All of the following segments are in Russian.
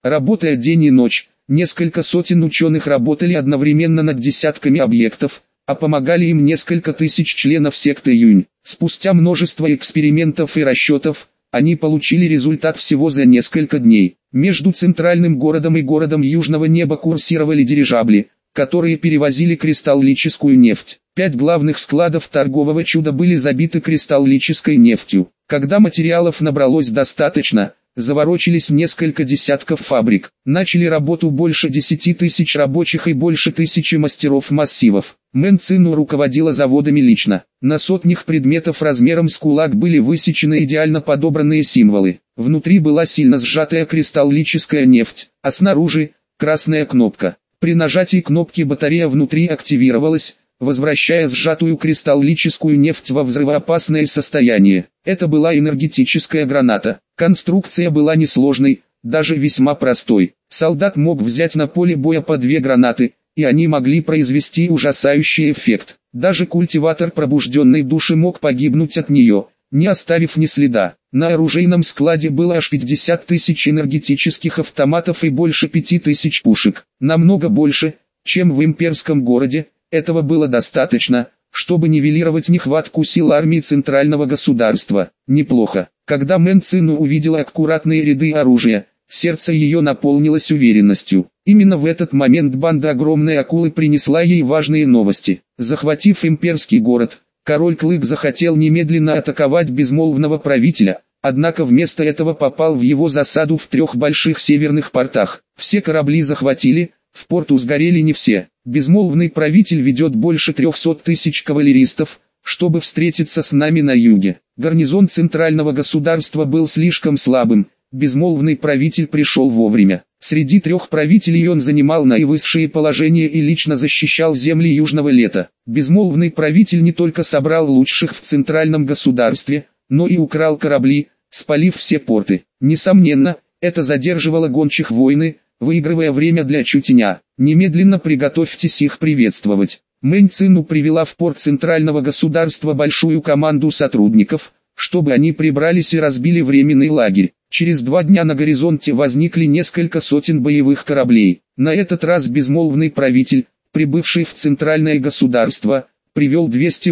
Работая день и ночь, несколько сотен ученых работали одновременно над десятками объектов, а помогали им несколько тысяч членов секты Юнь. Спустя множество экспериментов и расчетов, они получили результат всего за несколько дней. Между центральным городом и городом Южного неба курсировали дирижабли, которые перевозили кристаллическую нефть. 5 главных складов торгового чуда были забиты кристаллической нефтью. Когда материалов набралось достаточно, заворочились несколько десятков фабрик. Начали работу больше 10 тысяч рабочих и больше 1000 мастеров массивов. Мэн Цину руководила заводами лично. На сотнях предметов размером с кулак были высечены идеально подобранные символы. Внутри была сильно сжатая кристаллическая нефть, а снаружи – красная кнопка. При нажатии кнопки батарея внутри активировалась, возвращая сжатую кристаллическую нефть во взрывоопасное состояние. Это была энергетическая граната. Конструкция была несложной, даже весьма простой. Солдат мог взять на поле боя по 2 гранаты, и они могли произвести ужасающий эффект. Даже культиватор пробужденной души мог погибнуть от нее, не оставив ни следа. На оружейном складе было аж 50 тысяч энергетических автоматов и больше 5000 пушек. Намного больше, чем в имперском городе. Этого было достаточно, чтобы нивелировать нехватку сил армии центрального государства. Неплохо. Когда Мэн Цину увидела аккуратные ряды оружия, сердце ее наполнилось уверенностью. Именно в этот момент банда огромной акулы принесла ей важные новости. Захватив имперский город, король Клык захотел немедленно атаковать безмолвного правителя, однако вместо этого попал в его засаду в 3 больших северных портах. Все корабли захватили, в порту сгорели не все. Безмолвный правитель ведет больше 300 тысяч кавалеристов, чтобы встретиться с нами на юге. Гарнизон центрального государства был слишком слабым, безмолвный правитель пришел вовремя. Среди 3 правителей он занимал наивысшие положения и лично защищал земли Южного Лета. Безмолвный правитель не только собрал лучших в центральном государстве, но и украл корабли, спалив все порты. Несомненно, это задерживало гончих войны, выигрывая время для Чутеня. Немедленно приготовьтесь их приветствовать. Мэнь Цину привела в порт центрального государства большую команду сотрудников, чтобы они прибрались и разбили временный лагерь. Через 2 дня на горизонте возникли несколько сотен боевых кораблей. На этот раз безмолвный правитель, прибывший в центральное государство, привел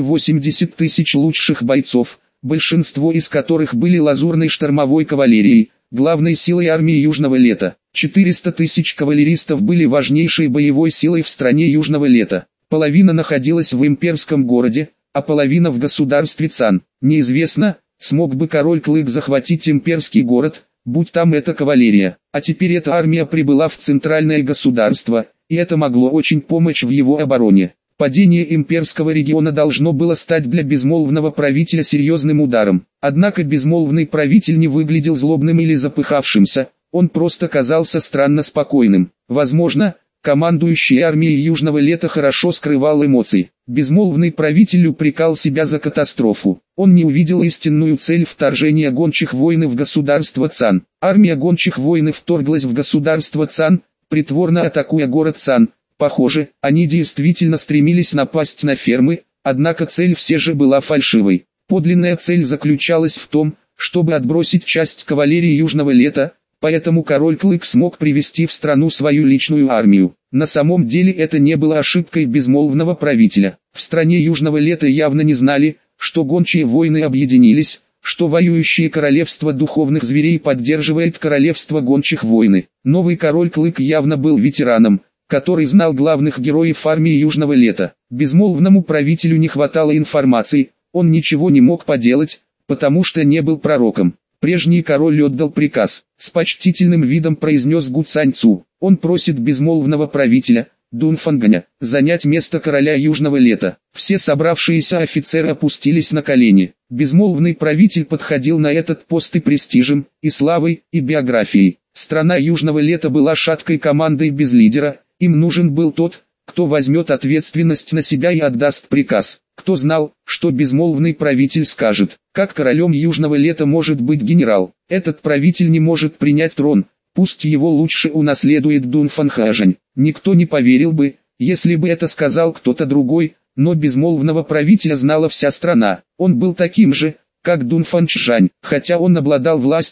280 тысяч лучших бойцов, большинство из которых были лазурной штормовой кавалерией, главной силой армии Южного Лета. 400 тысяч кавалеристов были важнейшей боевой силой в стране Южного Лета. Половина находилась в имперском городе, а половина в государстве Цан. Неизвестно, смог бы король Клык захватить имперский город, будь там эта кавалерия. А теперь эта армия прибыла в центральное государство, и это могло очень помочь в его обороне. Падение имперского региона должно было стать для безмолвного правителя серьезным ударом. Однако безмолвный правитель не выглядел злобным или запыхавшимся, он просто казался странно спокойным. Возможно, командующий армией Южного Лета хорошо скрывал эмоции. Безмолвный правитель упрекал себя за катастрофу. Он не увидел истинную цель вторжения гончих войн в государство Цан. Армия гончих войн вторглась в государство Цан, притворно атакуя город Цан. Похоже, они действительно стремились напасть на фермы, однако цель все же была фальшивой. Подлинная цель заключалась в том, чтобы отбросить часть кавалерии Южного Лета, поэтому король Клык смог привести в страну свою личную армию. На самом деле это не было ошибкой безмолвного правителя. В стране Южного Лета явно не знали, что гончие войны объединились, что воюющее королевство духовных зверей поддерживает королевство гончих войны. Новый король Клык явно был ветераном, который знал главных героев армии Южного Лета. Безмолвному правителю не хватало информации, он ничего не мог поделать, потому что не был пророком. Прежний король отдал приказ, с почтительным видом произнес Гу Цань Цу. Он просит безмолвного правителя, Дунфанганя, занять место короля Южного Лета. Все собравшиеся офицеры опустились на колени. Безмолвный правитель подходил на этот пост и престижем, и славой, и биографией. Страна Южного Лета была шаткой командой без лидера, им нужен был тот, кто возьмет ответственность на себя и отдаст приказ. Кто знал, что безмолвный правитель скажет, как королем Южного Лета может быть генерал. Этот правитель не может принять трон, пусть его лучше унаследует Дунфанхажань. Никто не поверил бы, если бы это сказал кто-то другой, но безмолвного правителя знала вся страна. Он был таким же, как Дунфанчжань, хотя он обладал властью,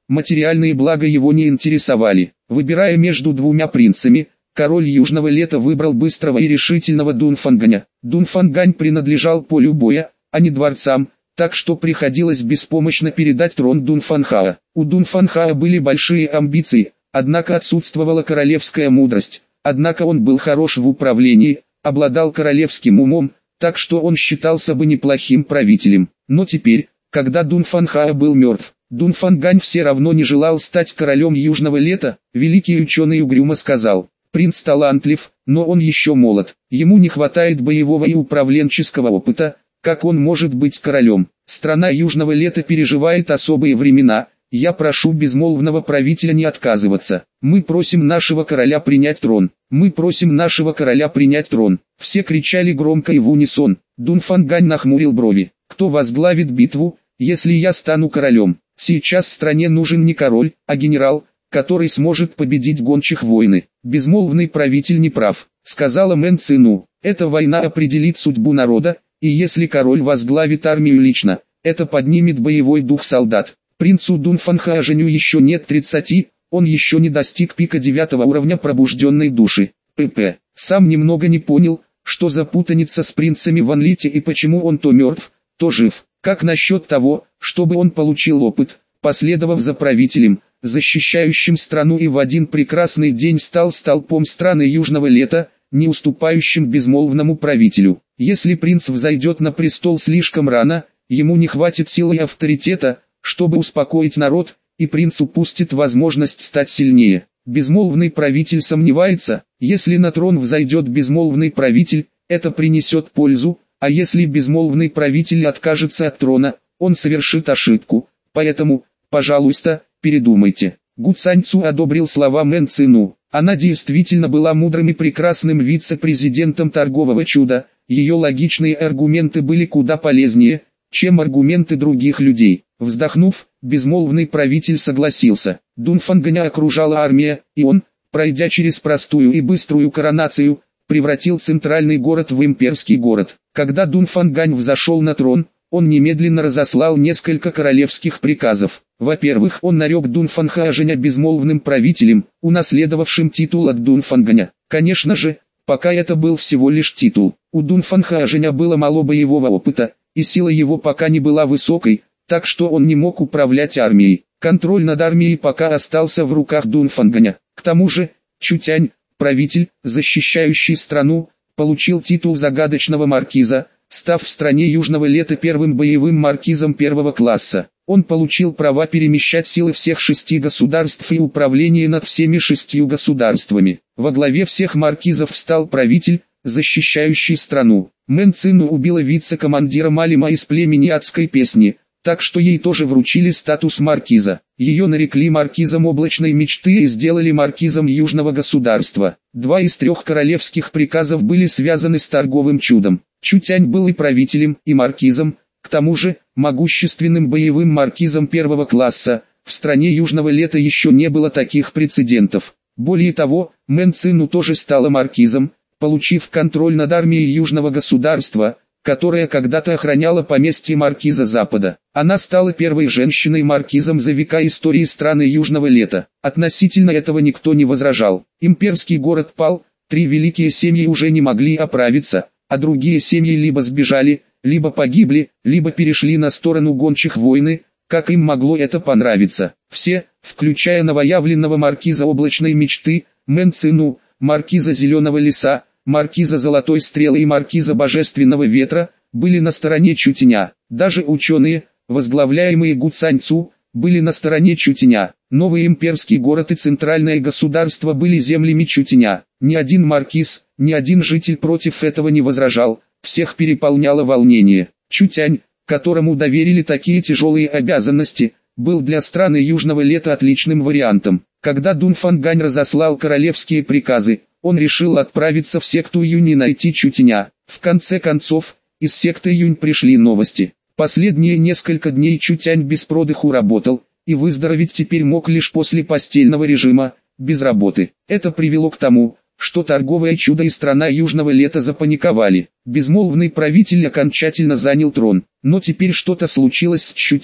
материальные блага его не интересовали. Выбирая между двумя принцами, король Южного Лета выбрал быстрого и решительного Дунфанганя. Дунфангань принадлежал полю боя, а не дворцам, так что приходилось беспомощно передать трон Дунфанхаа. У Дунфанхаа были большие амбиции, однако отсутствовала королевская мудрость, однако он был хорош в управлении, обладал королевским умом, так что он считался бы неплохим правителем. Но теперь, когда Дунфанхаа был мертв, Дунфангань все равно не желал стать королем Южного Лета. Великий ученый угрюмо сказал: «Принц талантлив, но он еще молод, ему не хватает боевого и управленческого опыта, как он может быть королем? Страна Южного Лета переживает особые времена, я прошу безмолвного правителя не отказываться. Мы просим нашего короля принять трон. Мы просим нашего короля принять трон». Все кричали громко и в унисон. Дунфангань нахмурил брови. «Кто возглавит битву, если я стану королем? Сейчас стране нужен не король, а генерал, который сможет победить гончих войны». «Безмолвный правитель не прав», — сказала Мэн Цину. «Эта война определит судьбу народа, и если король возглавит армию лично, это поднимет боевой дух солдат. Принцу Дунфанхаа Женю еще нет 30, он еще не достиг пика 9 уровня пробужденной души. ПП. Сам немного не понял, что за путаница с принцами в Анлите и почему он то мертв, то жив. Как насчет того, чтобы он получил опыт, последовав за правителем, защищающим страну и в один прекрасный день стал столпом страны Южного Лета, не уступающим безмолвному правителю? Если принц взойдет на престол слишком рано, ему не хватит силы и авторитета, чтобы успокоить народ, и принц упустит возможность стать сильнее. Безмолвный правитель сомневается, если на трон взойдет безмолвный правитель, это принесет пользу, а если безмолвный правитель откажется от трона, он совершит ошибку, поэтому, пожалуйста, передумайте. Гу Цаньцу одобрил слова Мэн Цину. Она действительно была мудрым и прекрасным вице-президентом торгового чуда, ее логичные аргументы были куда полезнее, чем аргументы других людей. Вздохнув, безмолвный правитель согласился. Дунфанганя окружала армия, и он, пройдя через простую и быструю коронацию, превратил центральный город в имперский город. Когда Дунфангань взошел на трон, он немедленно разослал несколько королевских приказов. Во-первых, он нарек Дунфанхаа Женя безмолвным правителем, унаследовавшим титул от Дунфанганя. Конечно же, пока это был всего лишь титул. У Дунфанхаа Женя было мало боевого опыта, и сила его пока не была высокой, так что он не мог управлять армией. Контроль над армией пока остался в руках Дунфанганя. К тому же, Чутянь, правитель, защищающий страну, получил титул загадочного маркиза, став в стране Южного Лета первым боевым маркизом первого класса. Он получил права перемещать силы всех 6 государств и управление над всеми 6 государствами. Во главе всех маркизов встал правитель, защищающий страну. Мэн Цину убила вице-командира Малима из племени Адской Песни, так что ей тоже вручили статус маркиза. Ее нарекли маркизом облачной мечты и сделали маркизом южного государства. 2 из 3 королевских приказов были связаны с торговым чудом. Чутянь был и правителем, и маркизом, к тому же, могущественным боевым маркизом первого класса. В стране Южного Лета еще не было таких прецедентов. Более того, Мэн Цину тоже стала маркизом, получив контроль над армией южного государства, которая когда-то охраняла поместье маркиза Запада. Она стала первой женщиной-маркизом за века истории страны Южного Лета. Относительно этого никто не возражал. Имперский город пал, 3 великие семьи уже не могли оправиться, а другие семьи либо сбежали, либо погибли, либо перешли на сторону гончих войны, как им могло это понравиться. Все, включая новоявленного маркиза облачной мечты, Мэн Цину, маркиза Зеленого леса, маркиза Золотой стрелы и маркиза Божественного ветра, были на стороне Чутяня. Даже ученые, возглавляемые Гу Цаньцу, были на стороне Чутяня. Новый имперский город и центральное государство были землями Чутяня. Ни один маркиз, ни один житель против этого не возражал, всех переполняло волнение. Чутянь, которому доверили такие тяжелые обязанности, был для страны Южного Лета отличным вариантом. Когда Дунфангань разослал королевские приказы, он решил отправиться в секту Юнь и найти Чутяня. В конце концов, из секты Юнь пришли новости. Последние несколько дней Чутянь без продыху работал, и выздороветь теперь мог лишь после постельного режима, без работы. Это привело к тому, что торговое чудо и страна Южного Лета запаниковали. Безмолвный правитель окончательно занял трон. Но теперь что-то случилось с Чутянем.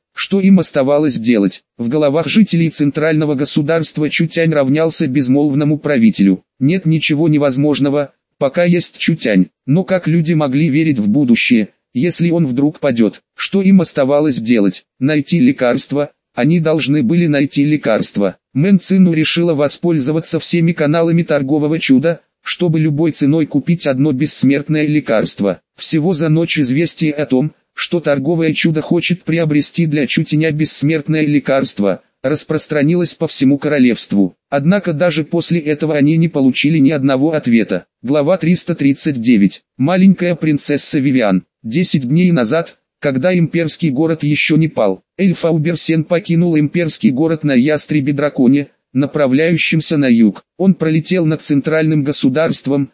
Что им оставалось делать? В головах жителей центрального государства Чутянь равнялся безмолвному правителю. Нет ничего невозможного, пока есть Чутянь. Но как люди могли верить в будущее, если он вдруг падет? Что им оставалось делать? Найти лекарство. Они должны были найти лекарство. Мэн Цину решила воспользоваться всеми каналами торгового чуда, чтобы любой ценой купить одно бессмертное лекарство. Всего за ночь известие о том, что торговое чудо хочет приобрести для Чутяня бессмертное лекарство, распространилось по всему королевству. Однако даже после этого они не получили ни одного ответа. Глава 339. Маленькая принцесса Вивиан. 10 дней назад, когда имперский город еще не пал, эльф Ауберсен покинул имперский город на ястребе-драконе, направляющемся на юг. Он пролетел над центральным государством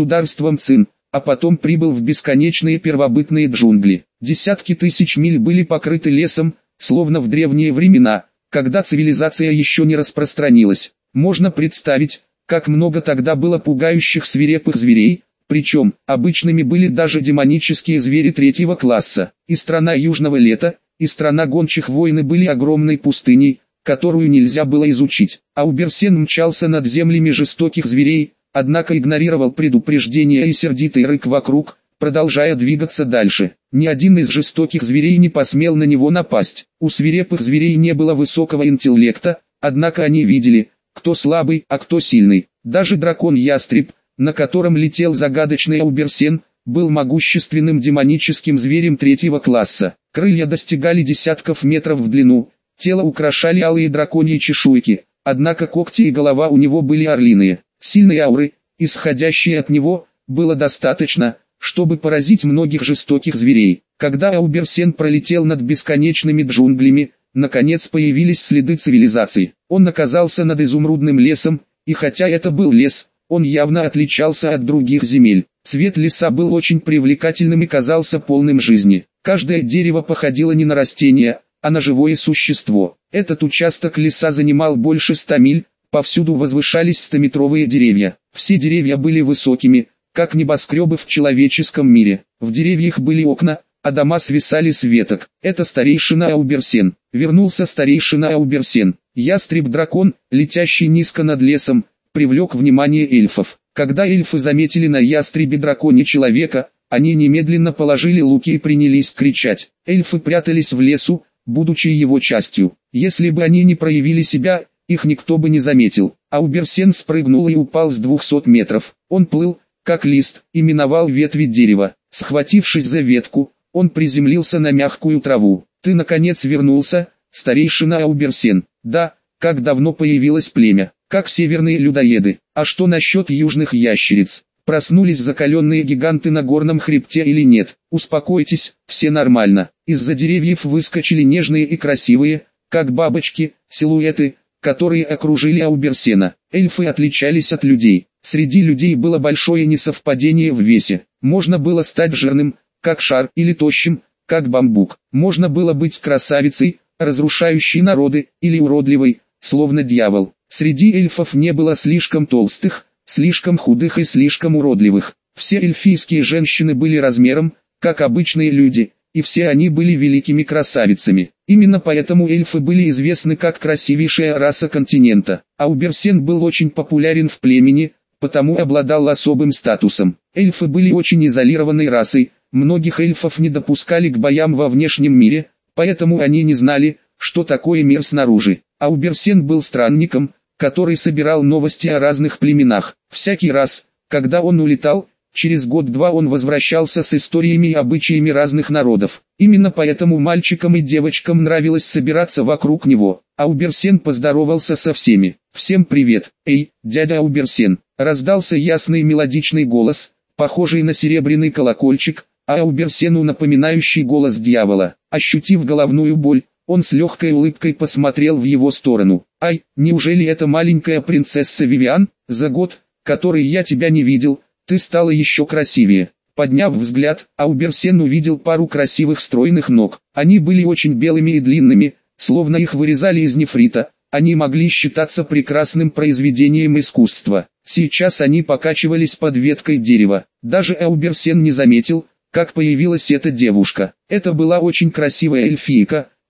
Цин, а потом прибыл в бесконечные первобытные джунгли. Десятки тысяч миль были покрыты лесом, словно в древние времена, когда цивилизация еще не распространилась. Можно представить, как много тогда было пугающих свирепых зверей, причем обычными были даже демонические звери третьего класса. И страна южного лета, и страна гончих войны были огромной пустыней, которую нельзя было изучить. Ауберсен мчался над землями жестоких зверей, однако игнорировал предупреждения и сердитый рык вокруг, продолжая двигаться дальше. Ни один из жестоких зверей не посмел на него напасть. У свирепых зверей не было высокого интеллекта, однако они видели, кто слабый, а кто сильный. Даже дракон-ястреб, на котором летел загадочный Ауберсен, был могущественным демоническим зверем третьего класса. Крылья достигали десятков метров в длину, тело украшали алые драконьи чешуйки, однако когти и голова у него были орлиные. Сильной ауры, исходящей от него, было достаточно, чтобы поразить многих жестоких зверей. Когда Ауберсен пролетел над бесконечными джунглями, наконец появились следы цивилизации. Он оказался над изумрудным лесом, и хотя это был лес, он явно отличался от других земель. Цвет леса был очень привлекательным и казался полным жизни. Каждое дерево походило не на растение, а на живое существо. Этот участок леса занимал больше 100 миль, повсюду возвышались 100-метровые деревья. Все деревья были высокими, как небоскребы в человеческом мире. В деревьях были окна, а дома свисали с веток. Это старейшина Ауберсен. Вернулся старейшина Ауберсен. Ястреб-дракон, летящий низко над лесом, привлек внимание эльфов. Когда эльфы заметили на ястребе-драконе человека, они немедленно положили луки и принялись кричать. Эльфы прятались в лесу, будучи его частью. Если бы они не проявили себя, их никто бы не заметил. Ауберсен спрыгнул и упал с 200 метров. Он плыл, как лист, и миновал ветви дерева. Схватившись за ветку, он приземлился на мягкую траву. «Ты наконец вернулся, старейшина Ауберсен?» «Да, как давно появилось племя, как северные людоеды. А что насчет южных ящериц? Проснулись закаленные гиганты на горном хребте или нет? Успокойтесь, все нормально». Из-за деревьев выскочили нежные и красивые, как бабочки, силуэты, которые окружили Ауберсена. Эльфы отличались от людей. Среди людей было большое несовпадение в весе. Можно было стать жирным, как шар, или тощим, как бамбук. Можно было быть красавицей, разрушающей народы, или уродливой, словно дьявол. Среди эльфов не было слишком толстых, слишком худых и слишком уродливых. Все эльфийские женщины были размером, как обычные люди, и все они были великими красавицами. Именно поэтому эльфы были известны как красивейшая раса континента. Ауберсен был очень популярен в племени, потому обладал особым статусом. Эльфы были очень изолированной расой, многих эльфов не допускали к боям во внешнем мире, поэтому они не знали, что такое мир снаружи. Ауберсен был странником, который собирал новости о разных племенах. Всякий раз, когда он улетал, через год-два он возвращался с историями и обычаями разных народов. Именно поэтому мальчикам и девочкам нравилось собираться вокруг него. Ауберсен поздоровался со всеми. «Всем привет, эй, дядя Ауберсен!» Раздался ясный мелодичный голос, похожий на серебряный колокольчик, а Ауберсену напоминающий голос дьявола. Ощутив головную боль, он с легкой улыбкой посмотрел в его сторону. «Ай, неужели это маленькая принцесса Вивиан? За год, который я тебя не видел, ты стала еще красивее». Подняв взгляд, Ауберсен увидел пару красивых стройных ног. Они были очень белыми и длинными, словно их вырезали из нефрита. Они могли считаться прекрасным произведением искусства. Сейчас они покачивались под веткой дерева. Даже Ауберсен не заметил, как появилась эта девушка. Это была очень красивая эльфийка,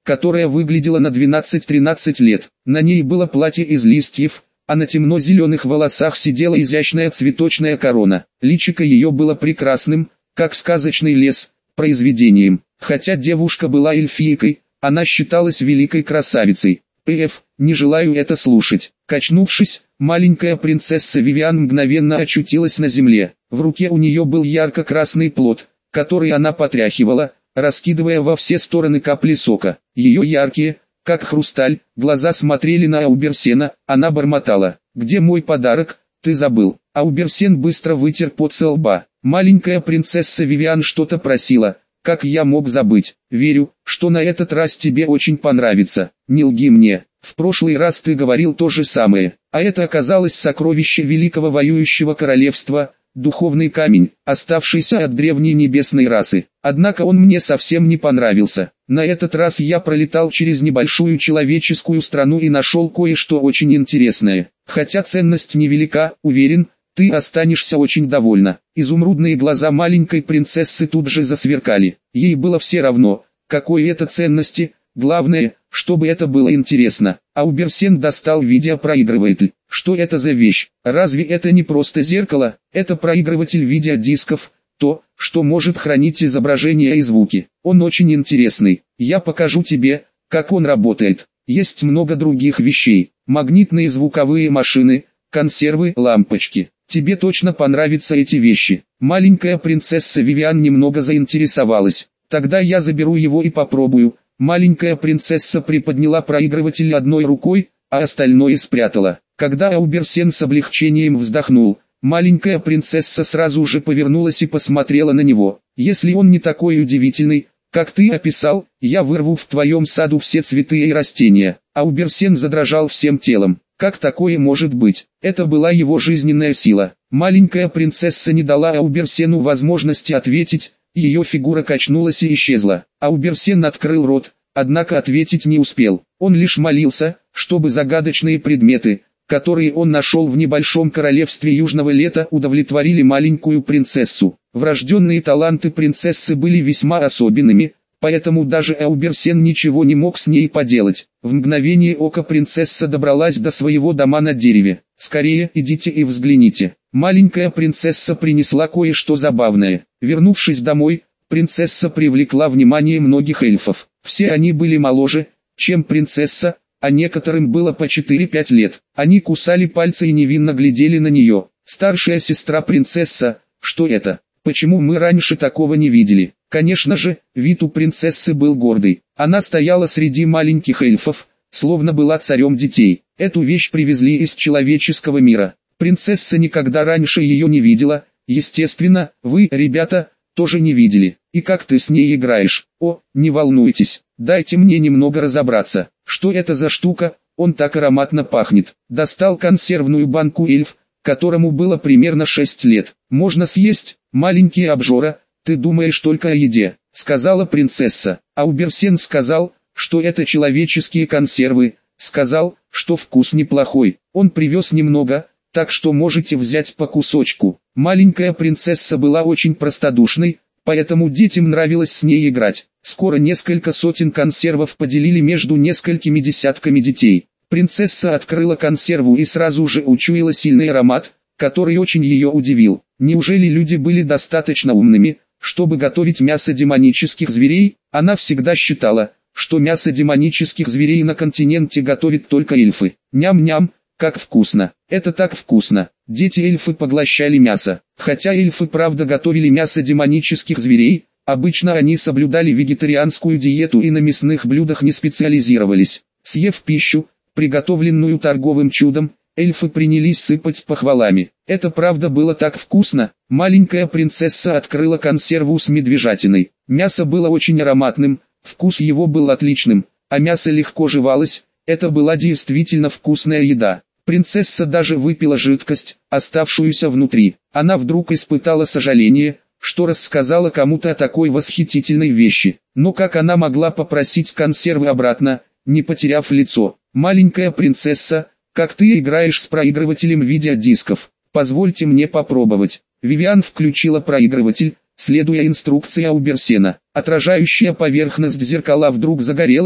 которая выглядела на 12-13 лет. На ней было платье из листьев, а на темно-зеленых волосах сидела изящная цветочная корона. Личико ее было прекрасным, как сказочный лес, произведением. Хотя девушка была эльфийкой, она считалась великой красавицей. П.Ф. Не желаю это слушать. Качнувшись, маленькая принцесса Вивиан мгновенно очутилась на земле. В руке у нее был ярко-красный плод, который она потряхивала, раскидывая во все стороны капли сока. Ее яркие, как хрусталь, глаза смотрели на Ауберсена, она бормотала: «Где мой подарок? Ты забыл». Ауберсен быстро вытер пот со лба. Маленькая принцесса Вивиан что-то просила. «Как я мог забыть? Верю, что на этот раз тебе очень понравится. Не лги мне, в прошлый раз ты говорил то же самое». А это оказалось сокровище великого воюющего королевства, духовный камень, оставшийся от древней небесной расы. Однако он мне совсем не понравился. На этот раз я пролетал через небольшую человеческую страну и нашел кое-что очень интересное. Хотя ценность невелика, уверен, ты останешься очень довольна. Изумрудные глаза маленькой принцессы тут же засверкали. Ей было все равно, какой это ценности, главное, чтобы это было интересно. Ауберсен достал видеопроигрыватель. Что это за вещь? Разве это не просто зеркало? Это проигрыватель видеодисков, то, что может хранить изображения и звуки. Он очень интересный. Я покажу тебе, как он работает. Есть много других вещей. Магнитные звуковые машины, консервы, лампочки. Тебе точно понравятся эти вещи. Маленькая принцесса Вивиан немного заинтересовалась. Тогда я заберу его и попробую. Маленькая принцесса приподняла проигрыватель одной рукой, а остальное спрятала. Когда Ауберсен с облегчением вздохнул, маленькая принцесса сразу же повернулась и посмотрела на него. «Если он не такой удивительный, как ты описал, я вырву в твоем саду все цветы и растения». Ауберсен задрожал всем телом. Как такое может быть? Это была его жизненная сила. Маленькая принцесса не дала Ауберсену возможности ответить, ее фигура качнулась и исчезла. Ауберсен открыл рот, однако ответить не успел. Он лишь молился, чтобы загадочные предметы, которые он нашел в небольшом королевстве Южного Лета, удовлетворили маленькую принцессу. Врожденные таланты принцессы были весьма особенными, поэтому даже Ауберсен ничего не мог с ней поделать. В мгновение ока принцесса добралась до своего дома на дереве. «Скорее идите и взгляните». Маленькая принцесса принесла кое-что забавное. Вернувшись домой, принцесса привлекла внимание многих эльфов. Все они были моложе, чем принцесса, а некоторым было по 4-5 лет. Они кусали пальцы и невинно глядели на нее. «Старшая сестра принцесса, что это? Почему мы раньше такого не видели?» Конечно же, вид у принцессы был гордый. Она стояла среди маленьких эльфов, словно была царем детей. Эту вещь привезли из человеческого мира. Принцесса никогда раньше ее не видела. Естественно, вы, ребята, тоже не видели. И как ты с ней играешь? О, не волнуйтесь, дайте мне немного разобраться. Что это за штука? Он так ароматно пахнет. Достал консервную банку эльф, которому было примерно 6 лет. Можно съесть, маленький обжора. «Ты думаешь только о еде», — сказала принцесса. Ауберсен сказал, что это человеческие консервы, сказал, что вкус неплохой. Он привез немного, так что можете взять по кусочку. Маленькая принцесса была очень простодушной, поэтому детям нравилось с ней играть. Скоро несколько сотен консервов поделили между несколькими десятками детей. Принцесса открыла консерву и сразу же учуяла сильный аромат, который очень ее удивил. Неужели люди были достаточно умными, чтобы готовить мясо демонических зверей? Она всегда считала, что мясо демонических зверей на континенте готовят только эльфы. Ням-ням, как вкусно. Это так вкусно. Дети-эльфы поглощали мясо. Хотя эльфы правда готовили мясо демонических зверей, обычно они соблюдали вегетарианскую диету и на мясных блюдах не специализировались. Съев пищу, приготовленную торговым чудом, эльфы принялись сыпать похвалами. Это правда было так вкусно. Маленькая принцесса открыла консерву с медвежатиной. Мясо было очень ароматным, вкус его был отличным, а мясо легко жевалось. Это была действительно вкусная еда. Принцесса даже выпила жидкость, оставшуюся внутри. Она вдруг испытала сожаление, что рассказала кому-то о такой восхитительной вещи. Но как она могла попросить консервы обратно, не потеряв лицо? «Маленькая принцесса, как ты играешь с проигрывателем видеодисков? Позвольте мне попробовать». Вивиан включила проигрыватель, следуя инструкции Ауберсена. Отражающая поверхность зеркала вдруг загорелась,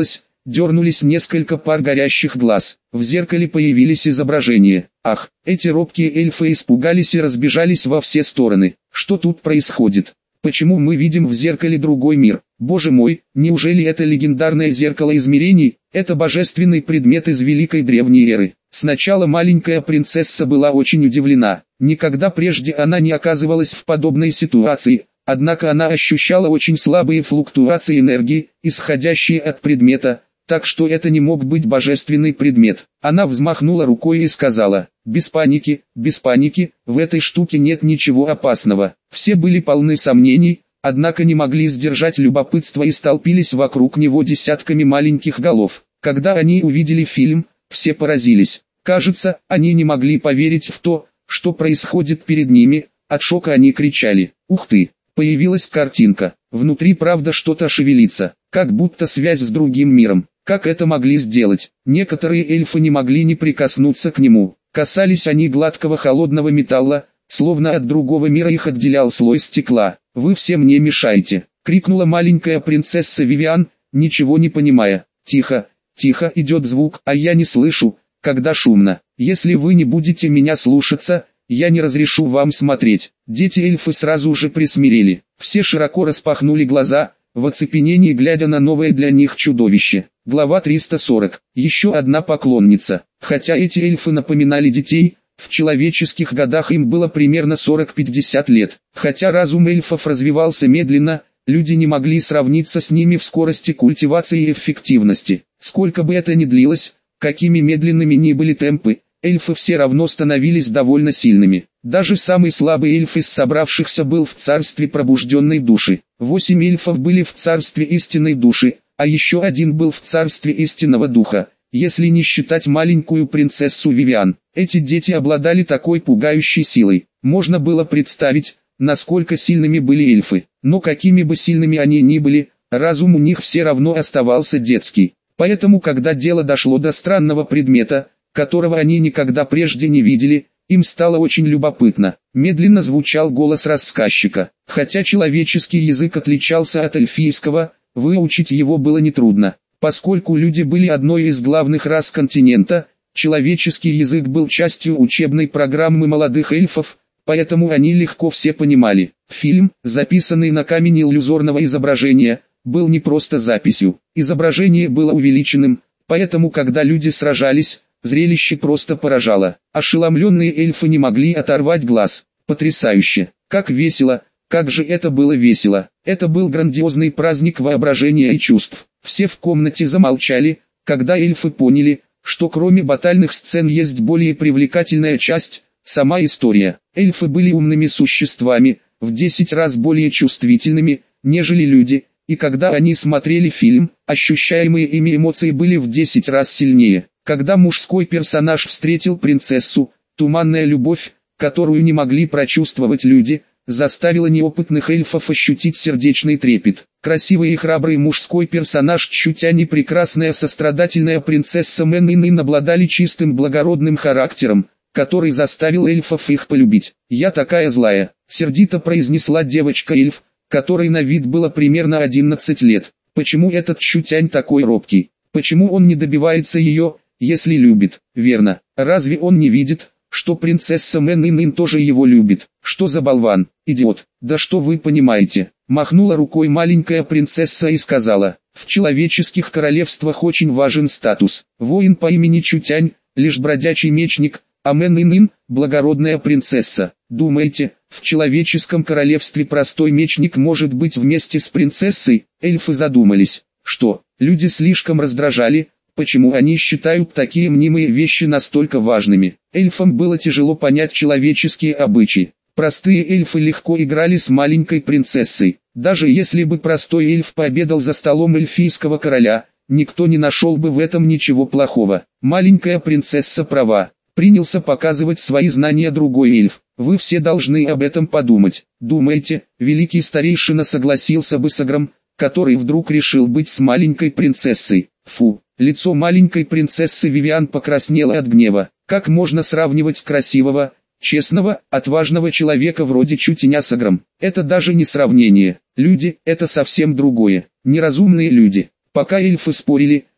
дернулись несколько пар горящих глаз. В зеркале появились изображения. Ах, эти робкие эльфы испугались и разбежались во все стороны. Что тут происходит? Почему мы видим в зеркале другой мир? Боже мой, неужели это легендарное зеркало измерений? Это божественный предмет из великой древней эры. Сначала маленькая принцесса была очень удивлена. Никогда прежде она не оказывалась в подобной ситуации. Однако она ощущала очень слабые флуктуации энергии, исходящие от предмета, так что это не мог быть божественный предмет. Она взмахнула рукой и сказала: без паники, в этой штуке нет ничего опасного. Все были полны сомнений, однако не могли сдержать любопытство и столпились вокруг него десятками маленьких голов. Когда они увидели фильм, все поразились. Кажется, они не могли поверить в то, что происходит перед ними. От шока они кричали: «Ух ты!» Появилась картинка. Внутри правда что-то шевелится, как будто связь с другим миром. Как это могли сделать? Некоторые эльфы не могли не прикоснуться к нему. Касались они гладкого холодного металла, словно от другого мира их отделял слой стекла. «Вы все мне мешаете!» — крикнула маленькая принцесса Вивиан, ничего не понимая. «Тихо, тихо, идет звук, а я не слышу, когда шумно. Если вы не будете меня слушаться, я не разрешу вам смотреть». Дети-эльфы сразу же присмирели. Все широко распахнули глаза, в оцепенении глядя на новое для них чудовище. Глава 340. Еще одна поклонница. Хотя эти эльфы напоминали детей, в человеческих годах им было примерно 40-50 лет. Хотя разум эльфов развивался медленно, люди не могли сравниться с ними в скорости культивации и эффективности. Сколько бы это ни длилось, какими медленными ни были темпы, эльфы все равно становились довольно сильными. Даже самый слабый эльф из собравшихся был в царстве пробужденной души. 8 эльфов были в царстве истинной души, а еще один был в царстве истинного духа, если не считать маленькую принцессу Вивиан. Эти дети обладали такой пугающей силой. Можно было представить, насколько сильными были эльфы. Но какими бы сильными они ни были, разум у них все равно оставался детский. Поэтому когда дело дошло до странного предмета, которого они никогда прежде не видели, им стало очень любопытно. Медленно звучал голос рассказчика. Хотя человеческий язык отличался от эльфийского, выучить его было нетрудно. Поскольку люди были одной из главных рас континента, человеческий язык был частью учебной программы молодых эльфов, поэтому они легко все понимали. Фильм, записанный на камень иллюзорного изображения, был не просто записью. Изображение было увеличенным, поэтому когда люди сражались, зрелище просто поражало. Ошеломленные эльфы не могли оторвать глаз. Потрясающе! Как весело! Как же это было весело! Это был грандиозный праздник воображения и чувств. Все в комнате замолчали, когда эльфы поняли, что кроме батальных сцен есть более привлекательная часть – сама история. Эльфы были умными существами, в 10 раз более чувствительными, нежели люди, и когда они смотрели фильм, ощущаемые ими эмоции были в 10 раз сильнее. Когда мужской персонаж встретил принцессу, туманная любовь, которую не могли прочувствовать люди, заставила неопытных эльфов ощутить сердечный трепет. Красивый и храбрый мужской персонаж Чутянь и прекрасная сострадательная принцесса Мэн Инын обладали чистым благородным характером, который заставил эльфов их полюбить. «Я такая злая», — сердито произнесла девочка-эльф, которой на вид было примерно 11 лет. «Почему этот Чутянь такой робкий? Почему он не добивается ее, если любит?» «Верно, разве он не видит, что принцесса Мэн Инын тоже его любит? Что за болван, идиот!» «Да что вы понимаете?» Махнула рукой маленькая принцесса и сказала: «В человеческих королевствах очень важен статус. Воин по имени Чутянь, лишь бродячий мечник, а Мэн Инын – благородная принцесса. Думаете, в человеческом королевстве простой мечник может быть вместе с принцессой?» Эльфы задумались. Что, люди слишком раздражали? Почему они считают такие мнимые вещи настолько важными? Эльфам было тяжело понять человеческие обычаи. Простые эльфы легко играли с маленькой принцессой. Даже если бы простой эльф пообедал за столом эльфийского короля, никто не нашел бы в этом ничего плохого. Маленькая принцесса права. Принялся показывать свои знания другой эльф. Вы все должны об этом подумать. Думаете, великий старейшина согласился бы с Агром, который вдруг решил быть с маленькой принцессой? Фу! Лицо маленькой принцессы Вивиан покраснело от гнева. Как можно сравнивать красивого, честного, отважного человека вроде Чутяня с Агром? Это даже не сравнение. Люди – это совсем другое. Неразумные люди. Пока эльфы спорили,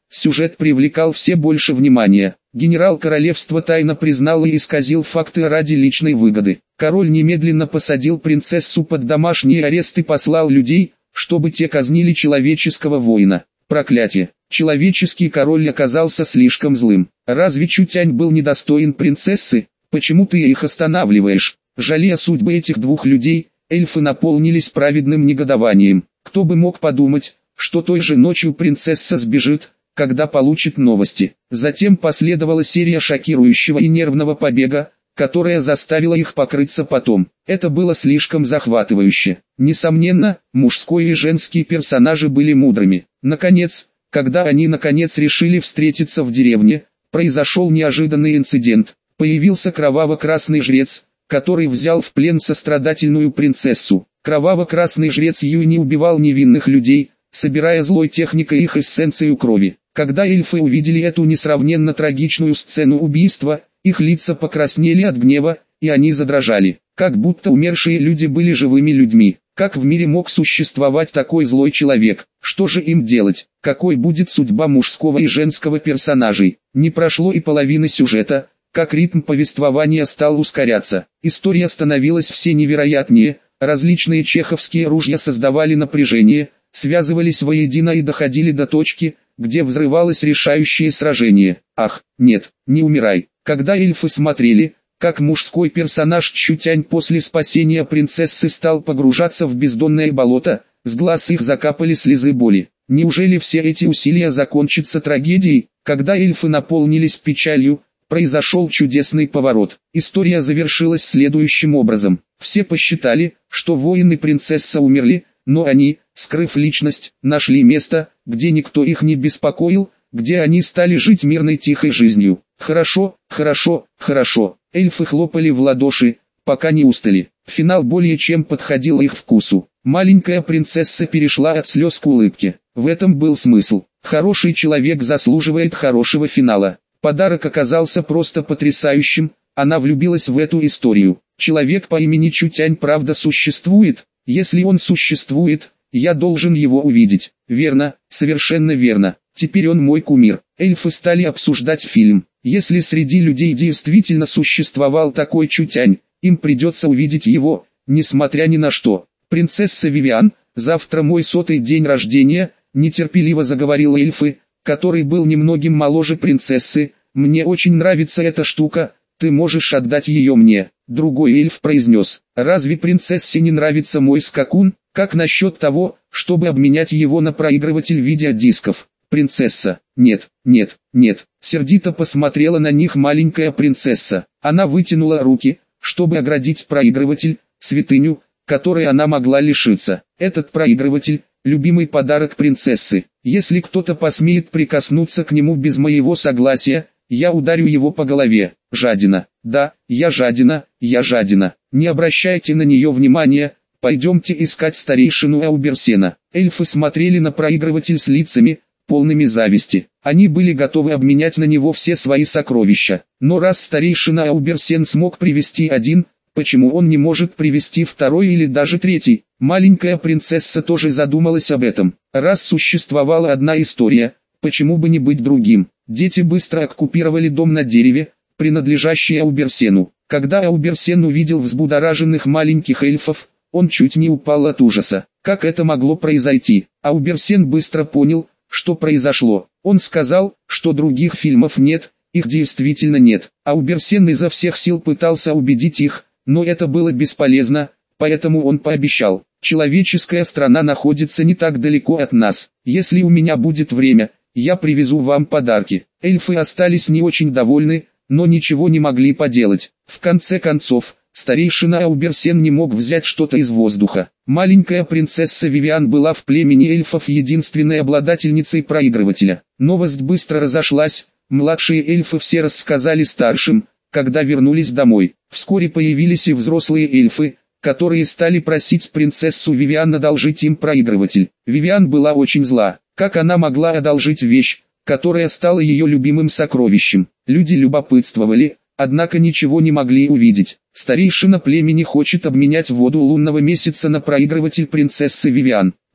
Сюжет привлекал все больше внимания. Генерал королевства тайно признал и исказил факты ради личной выгоды. Король немедленно посадил принцессу под домашний арест и послал людей, чтобы те казнили человеческого воина. Проклятие! Человеческий король оказался слишком злым. Разве Чутянь был недостоин принцессы? Почему ты их останавливаешь? Жалея судьбы этих двух людей, эльфы наполнились праведным негодованием. Кто бы мог подумать, что той же ночью принцесса сбежит, когда получит новости. Затем последовала серия шокирующего и нервного побега, которая заставила их покрыться потом. Это было слишком захватывающе. Несомненно, мужской и женский персонажи были мудрыми. Наконец, когда они решили встретиться в деревне, произошел неожиданный инцидент. Появился кроваво-красный жрец, который взял в плен сострадательную принцессу. Кроваво-красный жрец Юни убивал невинных людей, собирая злой техникой их эссенцию крови. Когда эльфы увидели эту несравненно трагичную сцену убийства, их лица покраснели от гнева, и они задрожали, как будто умершие люди были живыми людьми. Как в мире мог существовать такой злой человек? Что же им делать? Какой будет судьба мужского и женского персонажей? Не прошло и половины сюжета, как ритм повествования стал ускоряться. История становилась все невероятнее, различные чеховские ружья создавали напряжение, связывались воедино и доходили до точки, где взрывалось решающее сражение. Ах, нет, не умирай. Когда эльфы смотрели, как мужской персонаж Чутянь после спасения принцессы стал погружаться в бездонное болото, с глаз их закапали слезы боли. Неужели все эти усилия закончатся трагедией? Когда эльфы наполнились печалью, произошел чудесный поворот. История завершилась следующим образом. Все посчитали, что воин и принцесса умерли, но они, скрыв личность, нашли место, где никто их не беспокоил, где они стали жить мирной тихой жизнью. Хорошо, хорошо, хорошо. Эльфы хлопали в ладоши, пока не устали. Финал более чем подходил их вкусу. Маленькая принцесса перешла от слез к улыбке. В этом был смысл. Хороший человек заслуживает хорошего финала. Подарок оказался просто потрясающим, она влюбилась в эту историю. Человек по имени Чутянь правда существует? Если он существует, я должен его увидеть. Верно, совершенно верно. Теперь он мой кумир. Эльфы стали обсуждать фильм. Если среди людей действительно существовал такой Чутянь, им придется увидеть его, несмотря ни на что. Принцесса Вивиан, завтра мой 100-й день рождения, нетерпеливо заговорил эльфы, который был немногим моложе принцессы. Мне очень нравится эта штука, ты можешь отдать ее мне. Другой эльф произнес: разве принцессе не нравится мой скакун? Как насчет того, чтобы обменять его на проигрыватель видеодисков? Принцесса: нет, нет, нет. Сердито посмотрела на них маленькая принцесса. Она вытянула руки, чтобы оградить проигрыватель, святыню, которой она могла лишиться. Этот проигрыватель — любимый подарок принцессы. Если кто-то посмеет прикоснуться к нему без моего согласия, я ударю его по голове. Жадина. Да, я жадина, я жадина. Не обращайте на нее внимания, пойдемте искать старейшину Ауберсена. Эльфы смотрели на проигрыватель с лицами, полными зависти. Они были готовы обменять на него все свои сокровища. Но раз старейшина Ауберсен смог привести один, почему он не может привести второй или даже третий? Маленькая принцесса тоже задумалась об этом. Раз существовала одна история, почему бы не быть другим? Дети быстро оккупировали дом на дереве, принадлежащий Ауберсену. Когда Ауберсен увидел взбудораженных маленьких эльфов, он чуть не упал от ужаса. Как это могло произойти? Ауберсен быстро понял, что произошло. Он сказал, что других фильмов нет, их действительно нет. Ауберсен изо всех сил пытался убедить их, но это было бесполезно, поэтому он пообещал: человеческая страна находится не так далеко от нас. Если у меня будет время, я привезу вам подарки. Эльфы остались не очень довольны, но ничего не могли поделать. В конце концов, старейшина Ауберсен не мог взять что-то из воздуха. Маленькая принцесса Вивиан была в племени эльфов единственной обладательницей проигрывателя. Новость быстро разошлась, младшие эльфы все рассказали старшим, когда вернулись домой. Вскоре появились и взрослые эльфы, которые стали просить принцессу Вивиан одолжить им проигрыватель. Вивиан была очень зла. Как она могла одолжить вещь, которая стала ее любимым сокровищем? Люди любопытствовали, однако ничего не могли увидеть. Старейшина племени хочет обменять воду лунного месяца на проигрыватель принцессы Вивиан.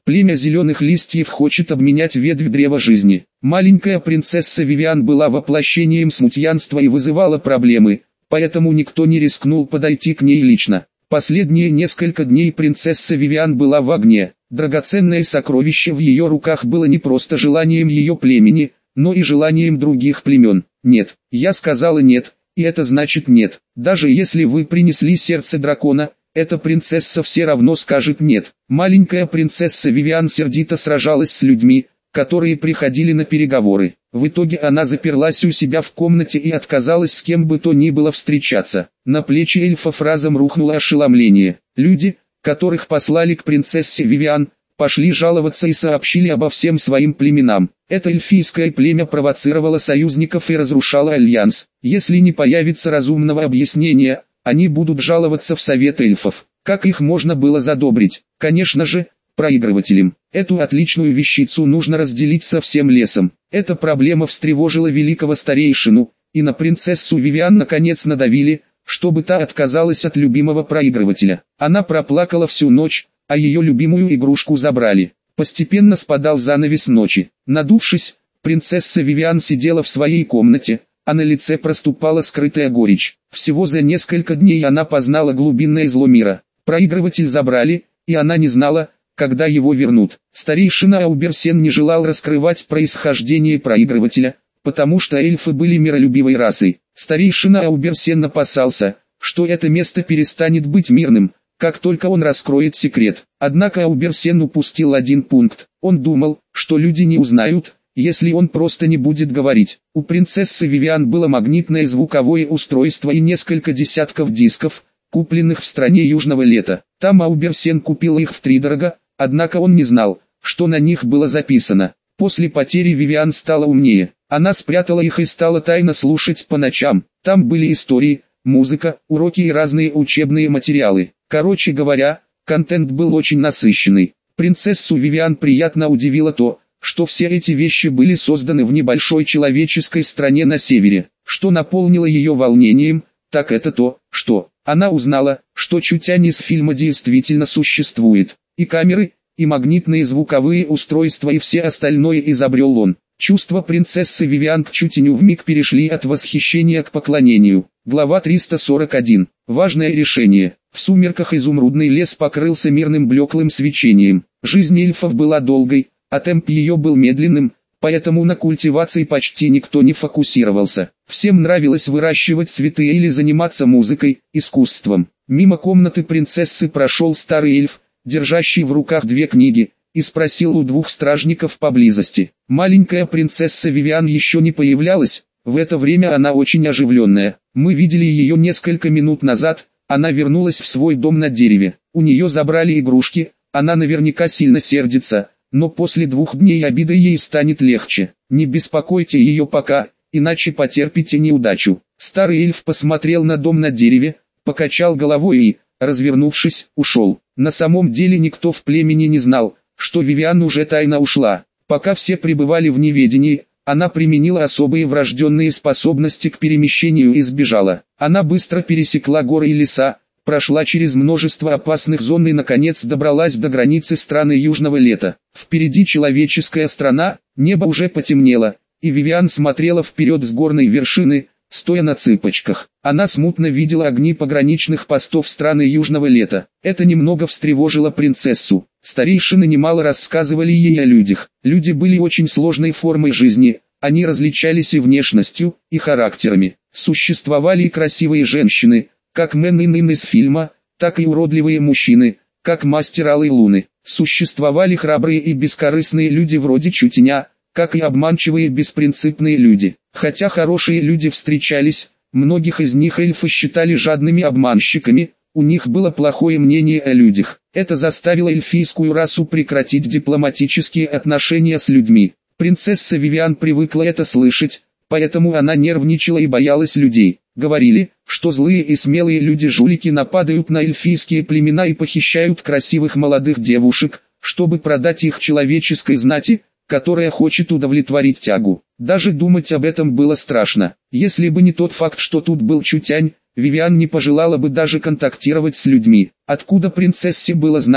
Племя зеленых листьев хочет обменять ветвь древа жизни. Маленькая принцесса Вивиан была воплощением смутьянства и вызывала проблемы, поэтому никто не рискнул подойти к ней лично. Последние несколько дней принцесса Вивиан была в огне. Драгоценное сокровище в ее руках было не просто желанием ее племени, но и желанием других племен. Нет, я сказала нет, и это значит нет. Даже если вы принесли сердце дракона, эта принцесса все равно скажет нет. Маленькая принцесса Вивиан сердито сражалась с людьми, которые приходили на переговоры. В итоге она заперлась у себя в комнате и отказалась с кем бы то ни было встречаться. На плечи эльфов разом рухнуло ошеломление. Люди, которых послали к принцессе Вивиан, пошли жаловаться и сообщили обо всем своим племенам. Это эльфийское племя провоцировало союзников и разрушало альянс. Если не появится разумного объяснения, они будут жаловаться в совет эльфов. Как их можно было задобрить? Конечно же, проигрывателям. Эту отличную вещицу нужно разделить со всем лесом. Эта проблема встревожила великого старейшину, и на принцессу Вивиан наконец надавили, чтобы та отказалась от любимого проигрывателя. Она проплакала всю ночь, а ее любимую игрушку забрали. Постепенно спадал занавес ночи. Надувшись, принцесса Вивиан сидела в своей комнате, а на лице проступала скрытая горечь. Всего за несколько дней она познала глубинное зло мира. Проигрыватель забрали, и она не знала, когда его вернут. Старейшина Ауберсен не желал раскрывать происхождение проигрывателя, потому что эльфы были миролюбивой расой. Старейшина Ауберсен опасался, что это место перестанет быть мирным, как только он раскроет секрет. Однако Ауберсен упустил один пункт. Он думал, что люди не узнают, если он просто не будет говорить. У принцессы Вивиан было магнитное звуковое устройство и несколько десятков дисков, купленных в стране Южного Лета. Там Ауберсен купил их втридорога, однако он не знал, что на них было записано. После потери Вивиан стала умнее. Она спрятала их и стала тайно слушать по ночам. Там были истории, музыка, уроки и разные учебные материалы. Короче говоря, контент был очень насыщенный. Принцессу Вивиан приятно удивило то, что все эти вещи были созданы в небольшой человеческой стране на севере. Что наполнило ее волнением, так это то, что она узнала, что чутянь из фильма действительно существует. И камеры, и магнитные звуковые устройства и все остальное изобрел он. Чувства принцессы Вивиан к чутяню вмиг перешли от восхищения к поклонению. Глава 341. Важное решение. В сумерках изумрудный лес покрылся мирным блеклым свечением. Жизнь эльфов была долгой, а темп ее был медленным, поэтому на культивации почти никто не фокусировался. Всем нравилось выращивать цветы или заниматься музыкой, искусством. Мимо комнаты принцессы прошел старый эльф, держащий в руках две книги, и спросил у двух стражников поблизости. Маленькая принцесса Вивиан еще не появлялась, в это время она очень оживленная. Мы видели ее несколько минут назад, она вернулась в свой дом на дереве. У нее забрали игрушки, она наверняка сильно сердится, но после 2 дней обиды ей станет легче. Не беспокойте ее пока, иначе потерпите неудачу. Старый эльф посмотрел на дом на дереве, покачал головой и, развернувшись, ушел. На самом деле никто в племени не знал, что Вивиан уже тайно ушла. Пока все пребывали в неведении, она применила особые врожденные способности к перемещению и сбежала. Она быстро пересекла горы и леса, прошла через множество опасных зон и наконец добралась до границы страны Южного Лета. Впереди человеческая страна, небо уже потемнело, и Вивиан смотрела вперед с горной вершины, стоя на цыпочках. Она смутно видела огни пограничных постов страны Южного Лета. Это немного встревожило принцессу. Старейшины немало рассказывали ей о людях. Люди были очень сложной формой жизни, они различались и внешностью, и характерами. Существовали и красивые женщины, как Мэн Ин из фильма, так и уродливые мужчины, как мастер Алой Луны. Существовали храбрые и бескорыстные люди вроде Чутеня, как и обманчивые беспринципные люди. Хотя хорошие люди встречались, многих из них эльфы считали жадными обманщиками, у них было плохое мнение о людях. Это заставило эльфийскую расу прекратить дипломатические отношения с людьми. Принцесса Вивиан привыкла это слышать, поэтому она нервничала и боялась людей. Говорили, что злые и смелые люди-жулики нападают на эльфийские племена и похищают красивых молодых девушек, чтобы продать их человеческой знати, которая хочет удовлетворить тягу. Даже думать об этом было страшно. Если бы не тот факт, что тут был Чутянь, Вивиан не пожелала бы даже контактировать с людьми. Откуда принцессе было знать,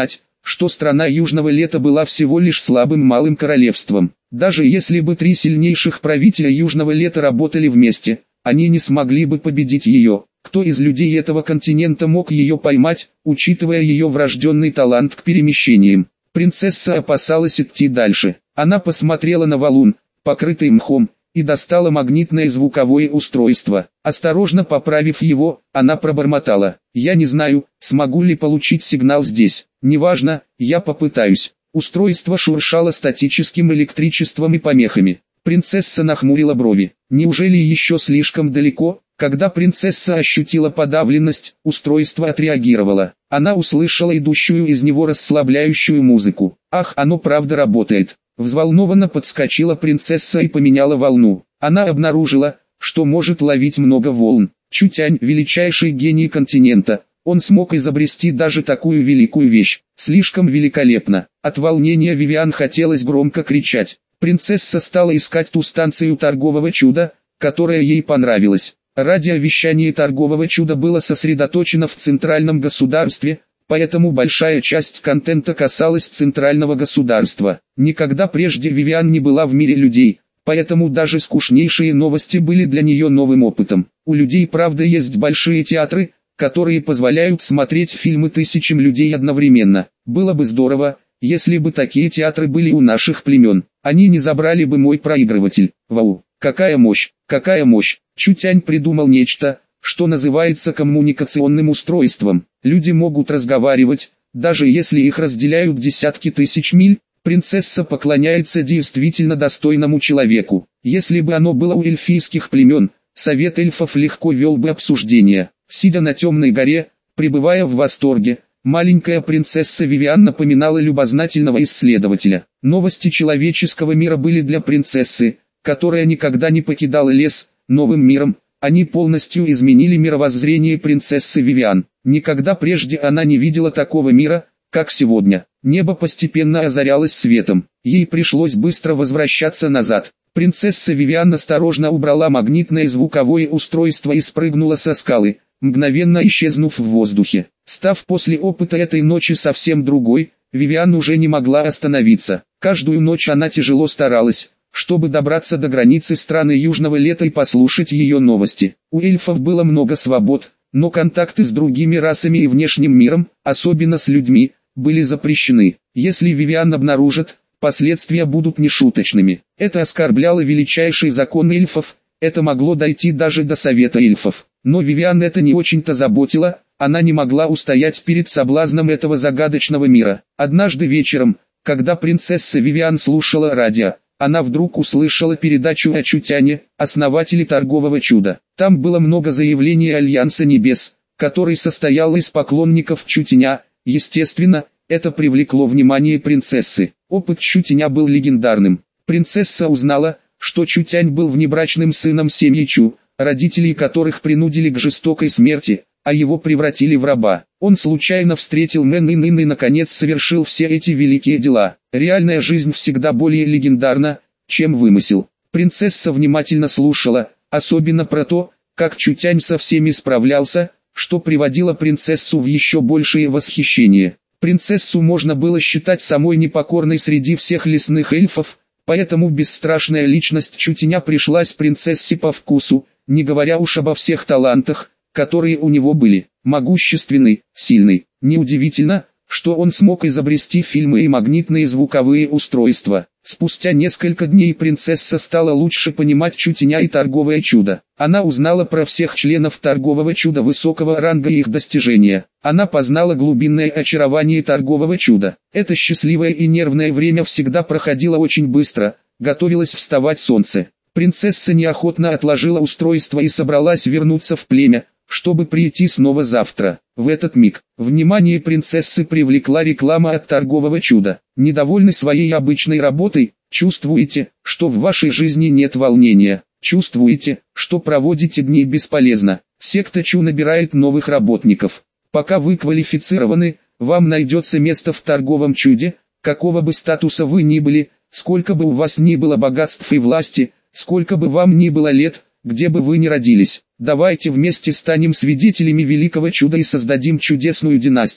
что страна Южного Лета была всего лишь слабым малым королевством. Даже если бы три сильнейших правителя Южного Лета работали вместе, они не смогли бы победить ее. Кто из людей этого континента мог ее поймать, учитывая ее врожденный талант к перемещениям? Принцесса опасалась идти дальше. Она посмотрела на валун, покрытый мхом, и достала магнитное звуковое устройство. Осторожно поправив его, она пробормотала: «Я не знаю, смогу ли получить сигнал здесь. Неважно, я попытаюсь». Устройство шуршало статическим электричеством и помехами. Принцесса нахмурила брови. Неужели еще слишком далеко? Когда принцесса ощутила подавленность, устройство отреагировало. Она услышала идущую из него расслабляющую музыку. «Ах, оно правда работает!» Взволнованно подскочила принцесса и поменяла волну. Она обнаружила, что может ловить много волн. Чутянь, величайший гений континента, он смог изобрести даже такую великую вещь. Слишком великолепно. От волнения Вивиан хотелось громко кричать. Принцесса стала искать ту станцию торгового чуда, которая ей понравилась. Радиовещание торгового чуда было сосредоточено в центральном государстве, поэтому большая часть контента касалась центрального государства. Никогда прежде Вивиан не была в мире людей, поэтому даже скучнейшие новости были для нее новым опытом. У людей правда есть большие театры, которые позволяют смотреть фильмы тысячам людей одновременно. Было бы здорово, если бы такие театры были у наших племен. Они не забрали бы мой проигрыватель. Вау, какая мощь, какая мощь. Чутянь придумал нечто, что называется коммуникационным устройством. Люди могут разговаривать, даже если их разделяют десятки тысяч миль. Принцесса поклоняется действительно достойному человеку. Если бы оно было у эльфийских племен, совет эльфов легко вел бы обсуждение. Сидя на темной горе, пребывая в восторге, маленькая принцесса Вивиан напоминала любознательного исследователя. Новости человеческого мира были для принцессы, которая никогда не покидала лес, новым миром. Они полностью изменили мировоззрение принцессы Вивиан. Никогда прежде она не видела такого мира, как сегодня. Небо постепенно озарялось светом. Ей пришлось быстро возвращаться назад. Принцесса Вивиан осторожно убрала магнитное звуковое устройство и спрыгнула со скалы, мгновенно исчезнув в воздухе. Став после опыта этой ночи совсем другой, Вивиан уже не могла остановиться. Каждую ночь она тяжело старалась, чтобы добраться до границы страны Южного Лета и послушать ее новости. У эльфов было много свобод, но контакты с другими расами и внешним миром, особенно с людьми, были запрещены. Если Вивиан обнаружат, последствия будут нешуточными. Это оскорбляло величайший закон эльфов, это могло дойти даже до совета эльфов. Но Вивиан это не очень-то заботило, она не могла устоять перед соблазном этого загадочного мира. Однажды вечером, когда принцесса Вивиан слушала радио, она вдруг услышала передачу о Чутяне, основателе торгового чуда. Там было много заявлений Альянса Небес, который состоял из поклонников Чутяня. Естественно, это привлекло внимание принцессы. Опыт Чутяня был легендарным. Принцесса узнала, что Чутянь был внебрачным сыном семьи Чу, родителей которых принудили к жестокой смерти, а его превратили в раба. Он случайно встретил Мэн Ин и наконец совершил все эти великие дела. Реальная жизнь всегда более легендарна, чем вымысел. Принцесса внимательно слушала, особенно про то, как Чутянь со всеми справлялся, что приводило принцессу в еще большее восхищение. Принцессу можно было считать самой непокорной среди всех лесных эльфов, поэтому бесстрашная личность Чутяня пришлась принцессе по вкусу, не говоря уж обо всех талантах, которые у него были. Могущественный, сильный. Неудивительно, что он смог изобрести фильмы и магнитные звуковые устройства. Спустя несколько дней принцесса стала лучше понимать Чутяня и торговое чудо. Она узнала про всех членов торгового чуда высокого ранга и их достижения. Она познала глубинное очарование торгового чуда. Это счастливое и нервное время всегда проходило очень быстро, готовилось вставать солнце. Принцесса неохотно отложила устройство и собралась вернуться в племя, чтобы прийти снова завтра. В этот миг, внимание принцессы привлекла реклама от торгового чуда. Недовольны своей обычной работой, чувствуете, что в вашей жизни нет волнения, чувствуете, что проводите дни бесполезно. Секта Чу набирает новых работников. Пока вы квалифицированы, вам найдется место в торговом чуде, какого бы статуса вы ни были, сколько бы у вас ни было богатств и власти, сколько бы вам ни было лет, где бы вы ни родились. Давайте вместе станем свидетелями великого чуда и создадим чудесную династию.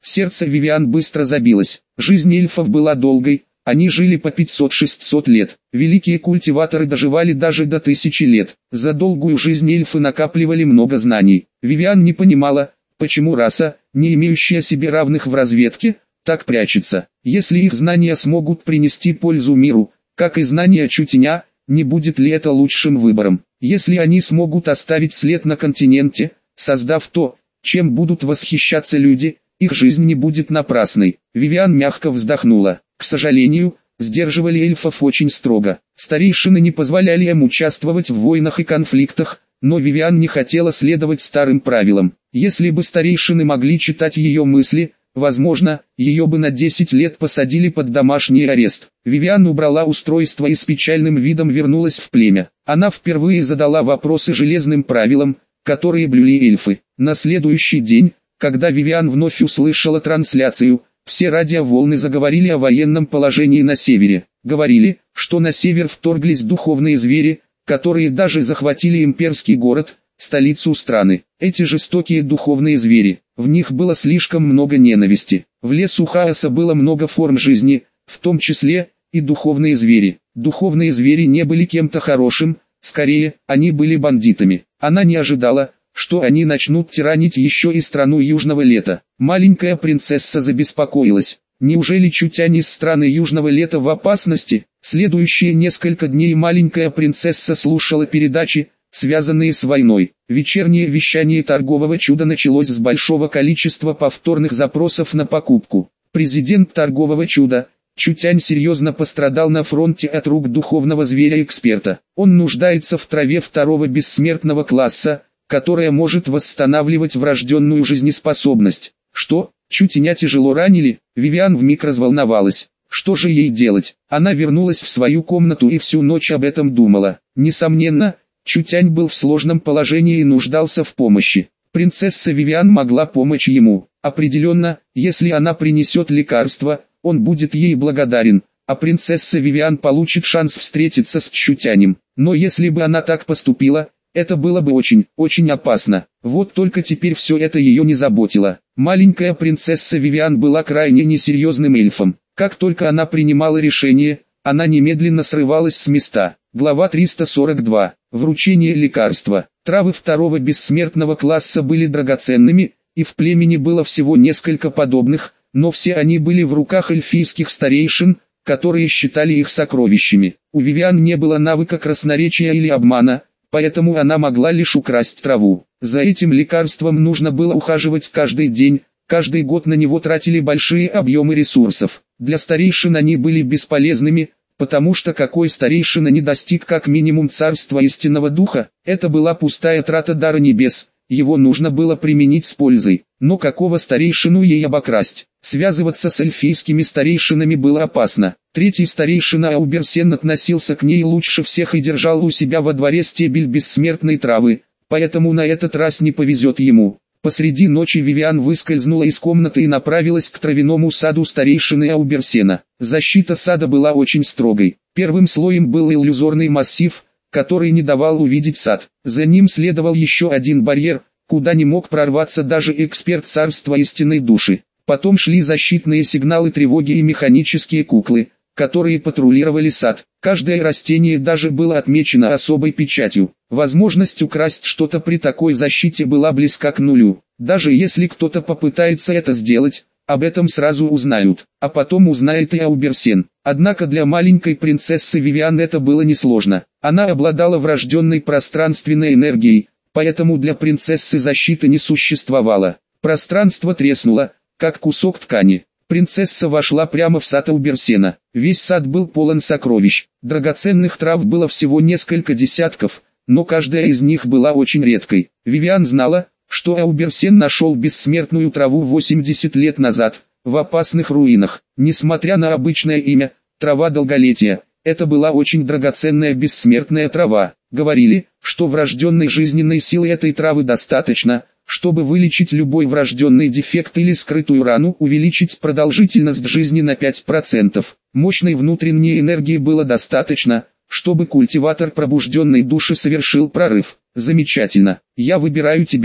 Сердце Вивиан быстро забилось. Жизнь эльфов была долгой, они жили по 500-600 лет. Великие культиваторы доживали даже до 1000 лет. За долгую жизнь эльфы накапливали много знаний. Вивиан не понимала, почему раса, не имеющая себе равных в разведке, так прячется. Если их знания смогут принести пользу миру, как и знания Чутеня, не будет ли это лучшим выбором? Если они смогут оставить след на континенте, создав то, чем будут восхищаться люди, их жизнь не будет напрасной. Вивиан мягко вздохнула. К сожалению, сдерживали эльфов очень строго. Старейшины не позволяли им участвовать в войнах и конфликтах, но Вивиан не хотела следовать старым правилам. Если бы старейшины могли читать ее мысли, возможно, ее бы на 10 лет посадили под домашний арест. Вивиан убрала устройство и с печальным видом вернулась в племя. Она впервые задала вопросы железным правилам, которые блюли эльфы. На следующий день, когда Вивиан вновь услышала трансляцию, все радиоволны заговорили о военном положении на севере. Говорили, что на север вторглись духовные звери, которые даже захватили имперский город, столицу страны. Эти жестокие духовные звери, в них было слишком много ненависти. В лесу хаоса было много форм жизни, в том числе и духовные звери. Духовные звери не были кем-то хорошим, скорее, они были бандитами. Она не ожидала, что они начнут тиранить еще и страну Южного Лета. Маленькая принцесса забеспокоилась. Неужели Чутянь из страны Южного Лета в опасности? Следующие несколько дней маленькая принцесса слушала передачи, связанные с войной. Вечернее вещание торгового чуда началось с большого количества повторных запросов на покупку. Президент торгового чуда, Чутянь, серьезно пострадал на фронте от рук духовного зверя-эксперта. Он нуждается в траве второго бессмертного класса, которая может восстанавливать врожденную жизнеспособность. Что? Чутеня тяжело ранили? Вивиан вмиг разволновалась. Что же ей делать? Она вернулась в свою комнату и всю ночь об этом думала. Несомненно, Чутянь был в сложном положении и нуждался в помощи. Принцесса Вивиан могла помочь ему. Определенно, если она принесет лекарство, он будет ей благодарен, а принцесса Вивиан получит шанс встретиться с Чутянем. Но если бы она так поступила, это было бы очень опасно. Вот только теперь все это ее не заботило. Маленькая принцесса Вивиан была крайне несерьезным эльфом. Как только она принимала решение, она немедленно срывалась с места. Глава 342. Вручение лекарства. Травы второго бессмертного класса были драгоценными, и в племени было всего несколько подобных, но все они были в руках эльфийских старейшин, которые считали их сокровищами. У Вивиан не было навыка красноречия или обмана, поэтому она могла лишь украсть траву. За этим лекарством нужно было ухаживать каждый день, каждый год на него тратили большие объемы ресурсов. Для старейшин они были бесполезными, потому что какой старейшина не достиг как минимум царства истинного духа, это была пустая трата дара небес, его нужно было применить с пользой. Но какого старейшину ей обокрасть? Связываться с эльфийскими старейшинами было опасно. Третий старейшина Ауберсен относился к ней лучше всех и держал у себя во дворе стебель бессмертной травы, поэтому на этот раз не повезет ему. Посреди ночи Вивиан выскользнула из комнаты и направилась к травяному саду старейшины Ауберсена. Защита сада была очень строгой. Первым слоем был иллюзорный массив, который не давал увидеть сад. За ним следовал еще один барьер, куда не мог прорваться даже эксперт царства истинной души. Потом шли защитные сигналы тревоги и механические куклы, которые патрулировали сад. Каждое растение даже было отмечено особой печатью. Возможность украсть что-то при такой защите была близка к нулю. Даже если кто-то попытается это сделать, об этом сразу узнают, а потом узнает и Ауберсен. Однако для маленькой принцессы Вивиан это было несложно. Она обладала врожденной пространственной энергией, поэтому для принцессы защиты не существовало. Пространство треснуло, как кусок ткани. Принцесса вошла прямо в сад Ауберсена. Весь сад был полон сокровищ. Драгоценных трав было всего несколько десятков, но каждая из них была очень редкой. Вивиан знала, что Ауберсен нашел бессмертную траву 80 лет назад, в опасных руинах. Несмотря на обычное имя, трава долголетия, это была очень драгоценная бессмертная трава. Говорили, что врожденной жизненной силы этой травы достаточно, чтобы вылечить любой врожденный дефект или скрытую рану, увеличить продолжительность жизни на 5%. Мощной внутренней энергии было достаточно, чтобы культиватор пробужденной души совершил прорыв. Замечательно, я выбираю тебя.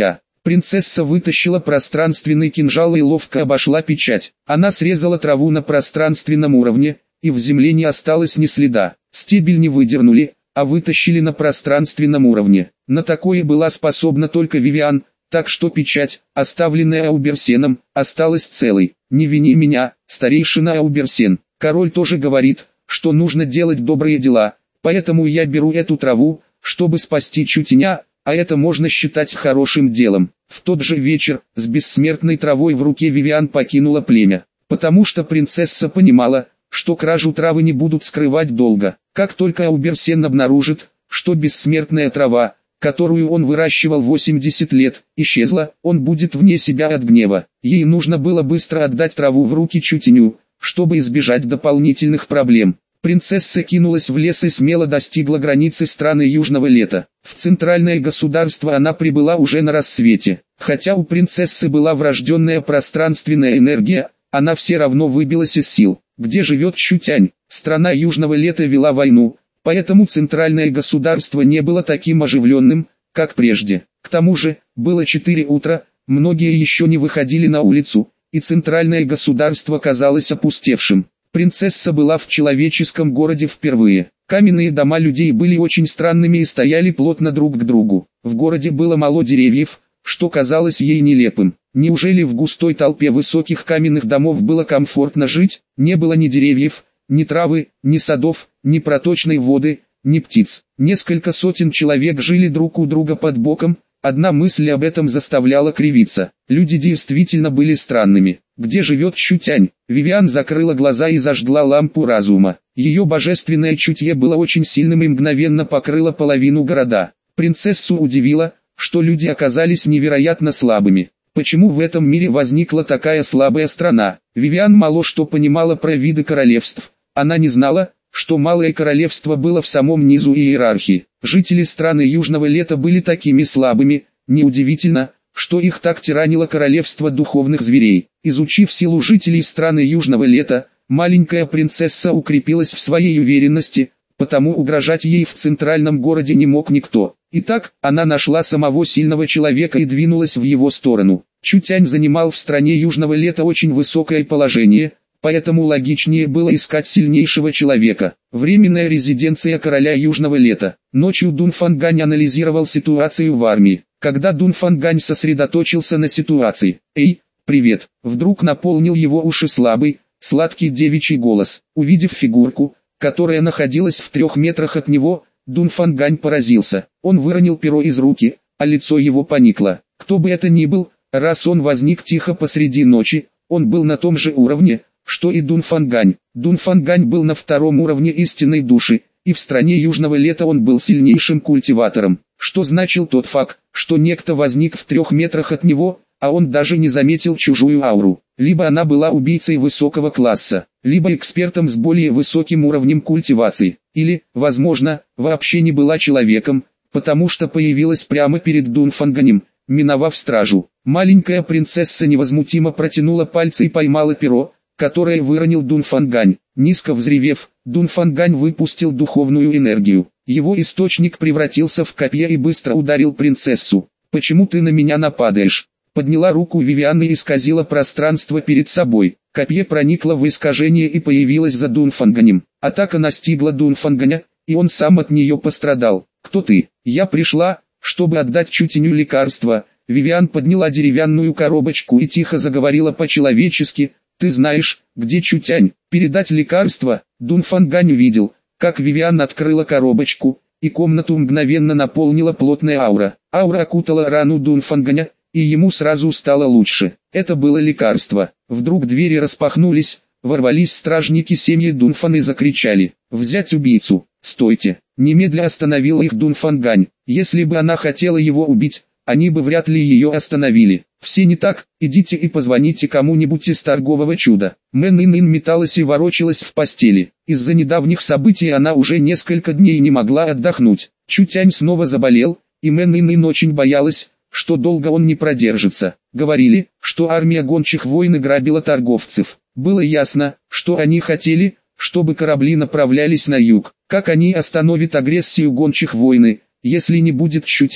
Принцесса вытащила пространственный кинжал и ловко обошла печать. Она срезала траву на пространственном уровне, и в земле не осталось ни следа. Стебель не выдернули, а вытащили на пространственном уровне. На такое была способна только Вивиан, так что печать, оставленная Ауберсеном, осталась целой. «Не вини меня, старейшина Ауберсен. Король тоже говорит, что нужно делать добрые дела, поэтому я беру эту траву, чтобы спасти Чутеня, а это можно считать хорошим делом». В тот же вечер, с бессмертной травой в руке Вивиан покинула племя, потому что принцесса понимала, что кражу травы не будут скрывать долго. Как только Ауберсен обнаружит, что бессмертная трава, которую он выращивал 80 лет, исчезла, он будет вне себя от гнева. Ей нужно было быстро отдать траву в руки Чутеню, чтобы избежать дополнительных проблем. Принцесса кинулась в лес и смело достигла границы страны Южного Лета. В центральное государство она прибыла уже на рассвете. Хотя у принцессы была врожденная пространственная энергия, она все равно выбилась из сил. Где живет Чутянь? Страна Южного Лета вела войну, поэтому центральное государство не было таким оживленным, как прежде. К тому же, было 4 утра, многие еще не выходили на улицу, и центральное государство казалось опустевшим. Принцесса была в человеческом городе впервые. Каменные дома людей были очень странными и стояли плотно друг к другу. В городе было мало деревьев, что казалось ей нелепым. Неужели в густой толпе высоких каменных домов было комфортно жить? Не было ни деревьев, ни травы, ни садов, ни проточной воды, ни птиц. Несколько сотен человек жили друг у друга под боком. Одна мысль об этом заставляла кривиться. Люди действительно были странными. Где живет Чутянь? Вивиан закрыла глаза и зажгла лампу разума. Ее божественное чутье было очень сильным и мгновенно покрыло половину города. Принцессу удивило, что люди оказались невероятно слабыми. Почему в этом мире возникла такая слабая страна? Вивиан мало что понимала про виды королевств. Она не знала, что Малое Королевство было в самом низу иерархии. Жители страны Южного Лета были такими слабыми, неудивительно, что их так тиранило королевство духовных зверей. Изучив силу жителей страны Южного Лета, маленькая принцесса укрепилась в своей уверенности, потому угрожать ей в центральном городе не мог никто. Итак, она нашла самого сильного человека и двинулась в его сторону. Чутянь занимал в стране Южного Лета очень высокое положение, поэтому логичнее было искать сильнейшего человека. Временная резиденция короля Южного Лета. Ночью Дун Фангань анализировал ситуацию в армии. Когда Дун Фангань сосредоточился на ситуации, «Эй, привет!» вдруг наполнил его уши слабый, сладкий девичий голос. Увидев фигурку, которая находилась в 3 метрах от него, Дун Фангань поразился. Он выронил перо из руки, а лицо его поникло. Кто бы это ни был, раз он возник тихо посреди ночи, он был на том же уровне, что и Дун Фангань. Дун Фангань был на 2-м уровне истинной души, и в стране Южного Лета он был сильнейшим культиватором. Что значил тот факт, что некто возник в 3 метрах от него, а он даже не заметил чужую ауру. Либо она была убийцей высокого класса, либо экспертом с более высоким уровнем культивации, или, возможно, вообще не была человеком, потому что появилась прямо перед Дун Фанганем, миновав стражу. Маленькая принцесса невозмутимо протянула пальцы и поймала перо, которое выронил Дун Фангань. Низко взревев, Дун Фангань выпустил духовную энергию. Его источник превратился в копье и быстро ударил принцессу. «Почему ты на меня нападаешь?» Подняла руку Вивиан и исказила пространство перед собой. Копье проникло в искажение и появилось за Дун Фанганем. Атака настигла Дун Фанганя, и он сам от нее пострадал. «Кто ты?» «Я пришла, чтобы отдать Чутеню лекарство». Вивиан подняла деревянную коробочку и тихо заговорила по-человечески. «Ты знаешь, где Чутянь? Передать лекарство?» Дун Фангань увидел, как Вивиан открыла коробочку, и комнату мгновенно наполнила плотная аура. Аура окутала рану Дун Фанганя, и ему сразу стало лучше. Это было лекарство. Вдруг двери распахнулись, ворвались стражники семьи Дунфан и закричали: «Взять убийцу!» «Стойте!» Немедля остановил их Дун Фангань. Если бы она хотела его убить, они бы вряд ли ее остановили. «Все не так, идите и позвоните кому-нибудь из торгового чуда». Мэн Ин металась и ворочалась в постели. Из-за недавних событий она уже несколько дней не могла отдохнуть. Чутянь снова заболел, и Мэн Ин очень боялась, что долго он не продержится. Говорили, что армия гончих войн грабила торговцев. Было ясно, что они хотели, чтобы корабли направлялись на юг. Как они остановят агрессию гончих войны, если не будет Чутеня?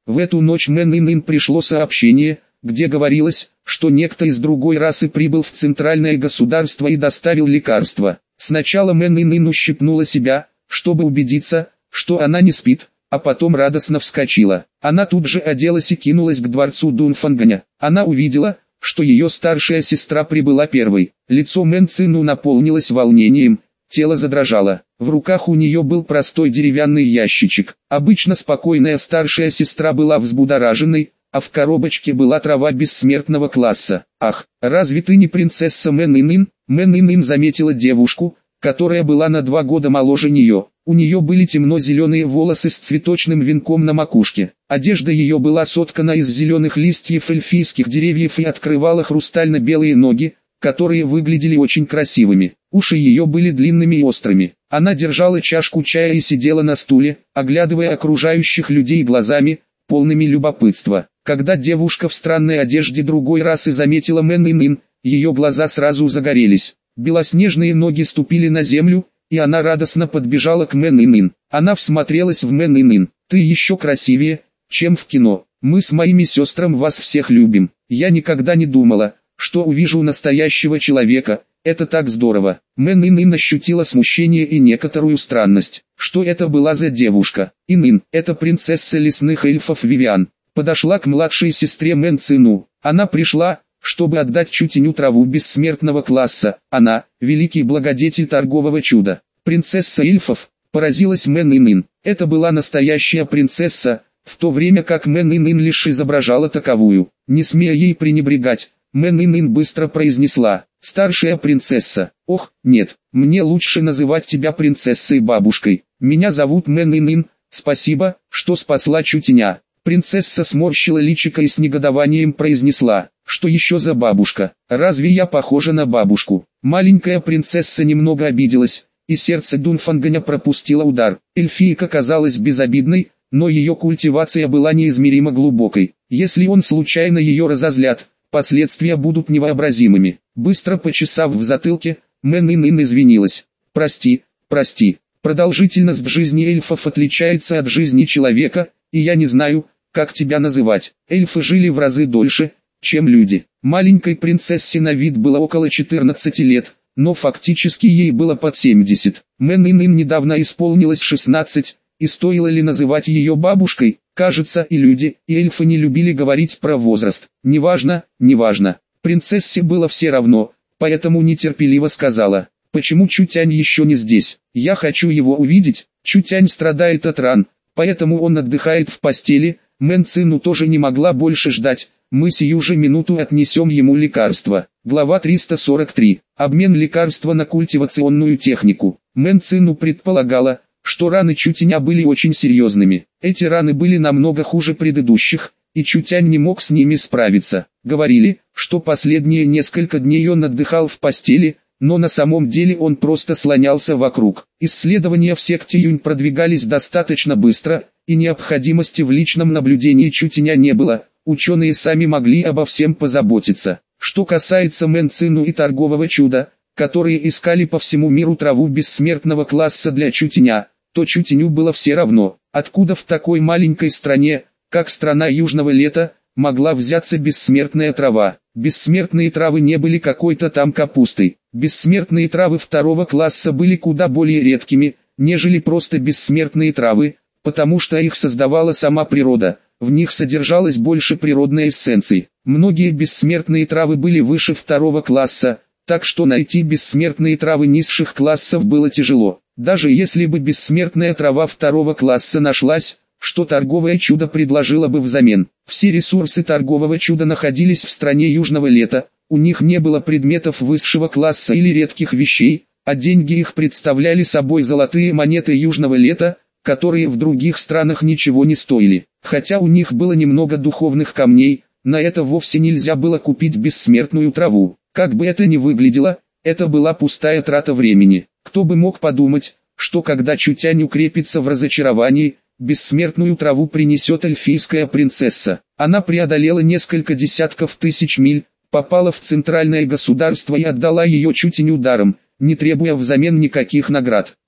В эту ночь Мэн Ин пришло сообщение, где говорилось, что некто из другой расы прибыл в центральное государство и доставил лекарство. Сначала Мэн Ин ущипнула себя, чтобы убедиться, что она не спит, а потом радостно вскочила. Она тут же оделась и кинулась к дворцу Дунфанганя. Она увидела, что ее старшая сестра прибыла первой. Лицо Мэн Цину наполнилось волнением, тело задрожало. В руках у нее был простой деревянный ящичек. Обычно спокойная старшая сестра была взбудораженной, а в коробочке была трава бессмертного класса. «Ах, разве ты не принцесса Мэн Ин?» Мэн Ин заметила девушку, которая была на 2 года моложе нее. У нее были темно-зеленые волосы с цветочным венком на макушке. Одежда ее была соткана из зеленых листьев эльфийских деревьев и открывала хрустально-белые ноги, которые выглядели очень красивыми. Уши ее были длинными и острыми. Она держала чашку чая и сидела на стуле, оглядывая окружающих людей глазами, полными любопытства. Когда девушка в странной одежде другой расы заметила Мэн Ин, ее глаза сразу загорелись. Белоснежные ноги ступили на землю, и она радостно подбежала к Мэн Ин. Она всмотрелась в Мэн Ин. «Ты еще красивее, чем в кино. Мы с моими сестрами вас всех любим. Я никогда не думала, что увижу настоящего человека. Это так здорово». Мэн Ин ощутила смущение и некоторую странность. Что это была за девушка? Ин, это принцесса лесных эльфов Вивиан. Подошла к младшей сестре Мэн Цину. Она пришла, чтобы отдать Чутеню траву бессмертного класса. Она, великий благодетель торгового чуда. Принцесса эльфов, поразилась Мэн Ин. Это была настоящая принцесса, в то время как Мэн Ин лишь изображала таковую. Не смея ей пренебрегать, Мэн Ин быстро произнесла: «Старшая принцесса». «Ох, нет, мне лучше называть тебя принцессой-бабушкой. Меня зовут Мэн Ин, спасибо, что спасла Чутеня». Принцесса сморщила личико и с негодованием произнесла: «Что еще за бабушка? Разве я похожа на бабушку?» Маленькая принцесса немного обиделась, и сердце Дунфанганя пропустило удар. Эльфийка казалась безобидной, но ее культивация была неизмеримо глубокой. Если он случайно ее разозлят, последствия будут невообразимыми. Быстро почесав в затылке, Мэн Ин извинилась. «Прости, прости. Продолжительность жизни эльфов отличается от жизни человека, и я не знаю, как тебя называть. Эльфы жили в разы дольше, чем люди». Маленькой принцессе на вид было около 14 лет, но фактически ей было под 70. Мэн Ин недавно исполнилось 16, и стоило ли называть ее бабушкой? Кажется, и люди, и эльфы не любили говорить про возраст. Неважно, неважно. Принцессе было все равно, поэтому нетерпеливо сказала: «Почему Чутянь еще не здесь? Я хочу его увидеть». Чутянь страдает от ран, поэтому он отдыхает в постели. Мэн Цину тоже не могла больше ждать. «Мы сию же минуту отнесем ему лекарство». Глава 343. Обмен лекарства на культивационную технику. Мэн Цину предполагала, что раны Чутяня были очень серьезными. Эти раны были намного хуже предыдущих, и Чутянь не мог с ними справиться. Говорили, что последние несколько дней он отдыхал в постели, но на самом деле он просто слонялся вокруг. Исследования в секте Юнь продвигались достаточно быстро, и необходимости в личном наблюдении Чутяня не было. Ученые сами могли обо всем позаботиться. Что касается Мэн Цину и торгового чуда, которые искали по всему миру траву бессмертного класса для Чутяня, то Чутеню было все равно, откуда в такой маленькой стране, как страна Южного Лета, могла взяться бессмертная трава. Бессмертные травы не были какой-то там капустой. Бессмертные травы 2 класса были куда более редкими, нежели просто бессмертные травы, потому что их создавала сама природа. В них содержалось больше природной эссенции. Многие бессмертные травы были выше 2 класса, так что найти бессмертные травы низших классов было тяжело. Даже если бы бессмертная трава 2 класса нашлась, что торговое чудо предложило бы взамен? Все ресурсы торгового чуда находились в стране Южного Лета, у них не было предметов высшего класса или редких вещей, а деньги их представляли собой золотые монеты Южного Лета, которые в других странах ничего не стоили. Хотя у них было немного духовных камней, на это вовсе нельзя было купить бессмертную траву. Как бы это ни выглядело, это была пустая трата времени. Кто бы мог подумать, что когда Чутянь укрепится в разочаровании, бессмертную траву принесет эльфийская принцесса. Она преодолела несколько десятков тысяч миль, попала в центральное государство и отдала ее Чутеню даром, не требуя взамен никаких наград.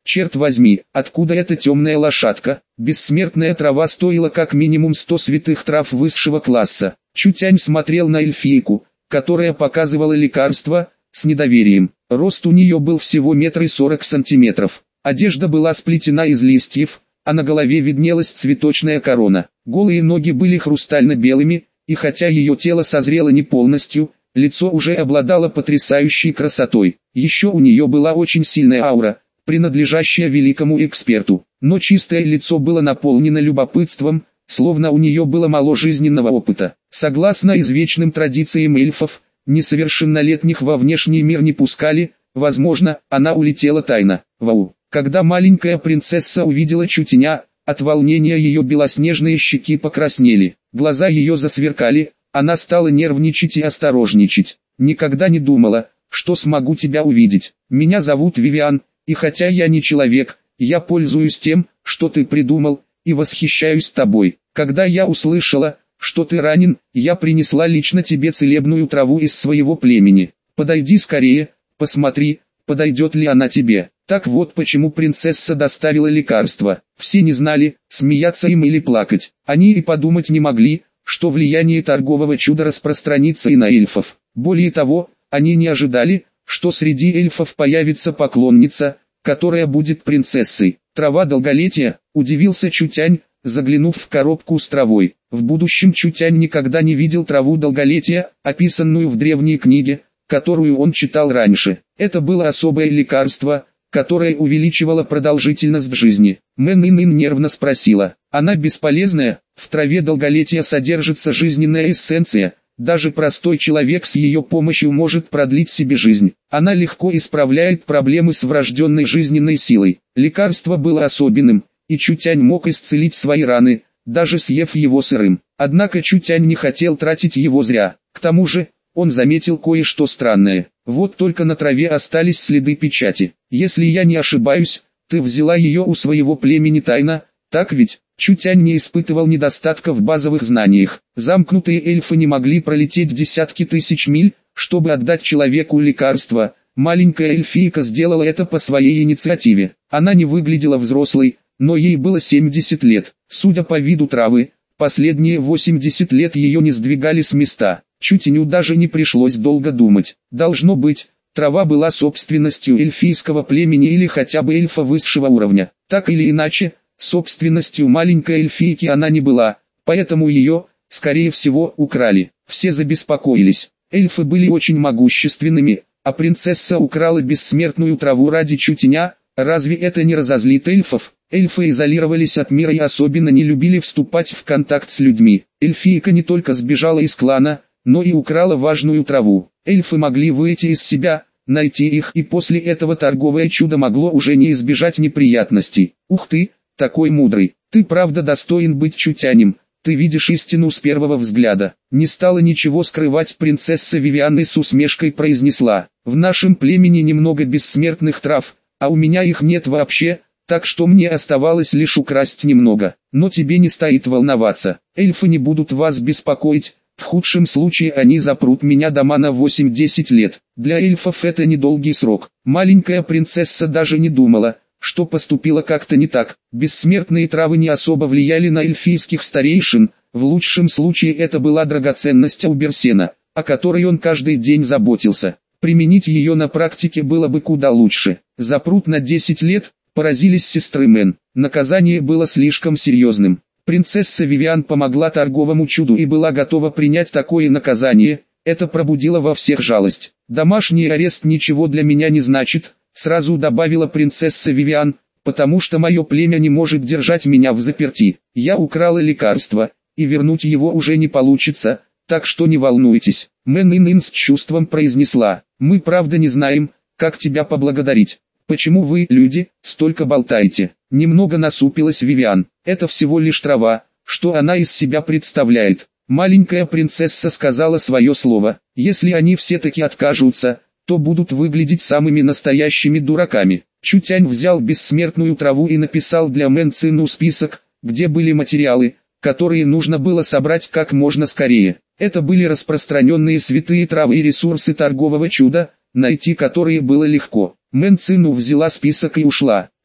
Черт возьми, откуда эта темная лошадка? Бессмертная трава стоила как минимум 100 святых трав высшего класса. Чутянь смотрел на эльфийку, которая показывала лекарство, с недоверием. Рост у нее был всего 1,40 м. Одежда была сплетена из листьев, а на голове виднелась цветочная корона. Голые ноги были хрустально-белыми, и хотя ее тело созрело не полностью, лицо уже обладало потрясающей красотой. Еще у нее была очень сильная аура, принадлежащая великому эксперту. Но чистое лицо было наполнено любопытством, словно у нее было мало жизненного опыта. Согласно извечным традициям эльфов, несовершеннолетних во внешний мир не пускали, возможно, она улетела тайно. Вау! Когда маленькая принцесса увидела Чутяня, от волнения ее белоснежные щеки покраснели, глаза ее засверкали, она стала нервничать и осторожничать. «Никогда не думала, что смогу тебя увидеть. Меня зовут Вивиан, и хотя я не человек, я пользуюсь тем, что ты придумал, и восхищаюсь тобой. Когда я услышала, что ты ранен, я принесла лично тебе целебную траву из своего племени. Подойди скорее, посмотри, подойдет ли она тебе». Так вот почему принцесса доставила лекарство. Все не знали, смеяться им или плакать. Они и подумать не могли, что влияние торгового чуда распространится и на эльфов. Более того, они не ожидали, что среди эльфов появится поклонница, которая будет принцессой. Трава долголетия, удивился Чутянь, заглянув в коробку с травой. В будущем Чутянь никогда не видел траву долголетия, описанную в древней книге, которую он читал раньше. Это было особое лекарство, которое увеличивало продолжительность жизни. Мэн Ин нервно спросила. Она бесполезная, в траве долголетия содержится жизненная эссенция, даже простой человек с ее помощью может продлить себе жизнь. Она легко исправляет проблемы с врожденной жизненной силой. Лекарство было особенным, и Чутянь мог исцелить свои раны, даже съев его сырым. Однако Чутянь не хотел тратить его зря. К тому же, он заметил кое-что странное. Вот только на траве остались следы печати. Если я не ошибаюсь, ты взяла ее у своего племени тайно, так ведь? Чутянь не испытывал недостатка в базовых знаниях. Замкнутые эльфы не могли пролететь десятки тысяч миль, чтобы отдать человеку лекарство. Маленькая эльфийка сделала это по своей инициативе. Она не выглядела взрослой, но ей было 70 лет. Судя по виду травы, последние 80 лет ее не сдвигали с места. Чутяню даже не пришлось долго думать. Должно быть, трава была собственностью эльфийского племени или хотя бы эльфа высшего уровня. Так или иначе, собственностью маленькой эльфийки она не была, поэтому ее, скорее всего, украли. Все забеспокоились. Эльфы были очень могущественными, а принцесса украла бессмертную траву ради Чутяня. Разве это не разозлит эльфов? Эльфы изолировались от мира и особенно не любили вступать в контакт с людьми. Эльфийка не только сбежала из клана, но и украла важную траву. Эльфы могли выйти из себя, найти их, и после этого торговое чудо могло уже не избежать неприятностей. Ух ты, такой мудрый, ты правда достоин быть Чутянем, ты видишь истину с первого взгляда. Не стала ничего скрывать принцесса Вивиан и с усмешкой произнесла: в нашем племени немного бессмертных трав, а у меня их нет вообще, так что мне оставалось лишь украсть немного. Но тебе не стоит волноваться, эльфы не будут вас беспокоить. В худшем случае они запрут меня дома на 8-10 лет. Для эльфов это недолгий срок. Маленькая принцесса даже не думала, что поступила как-то не так. Бессмертные травы не особо влияли на эльфийских старейшин. В лучшем случае это была драгоценность Ауберсена, о которой он каждый день заботился. Применить ее на практике было бы куда лучше. Запрут на 10 лет, поразились сестры Мэн. Наказание было слишком серьезным. Принцесса Вивиан помогла торговому чуду и была готова принять такое наказание. Это пробудило во всех жалость. «Домашний арест ничего для меня не значит», сразу добавила принцесса Вивиан, «потому что мое племя не может держать меня в заперти. Я украла лекарство, и вернуть его уже не получится, так что не волнуйтесь». Мэн Ин с чувством произнесла: «Мы правда не знаем, как тебя поблагодарить. Почему вы, люди, столько болтаете?» Немного насупилась Вивиан. «Это всего лишь трава, что она из себя представляет?» Маленькая принцесса сказала свое слово. «Если они все-таки откажутся, то будут выглядеть самыми настоящими дураками». Чутянь взял бессмертную траву и написал для Мэн Цину список, где были материалы, которые нужно было собрать как можно скорее. Это были распространенные святые травы и ресурсы торгового чуда, найти которые было легко. Мэн Цину взяла список и ушла.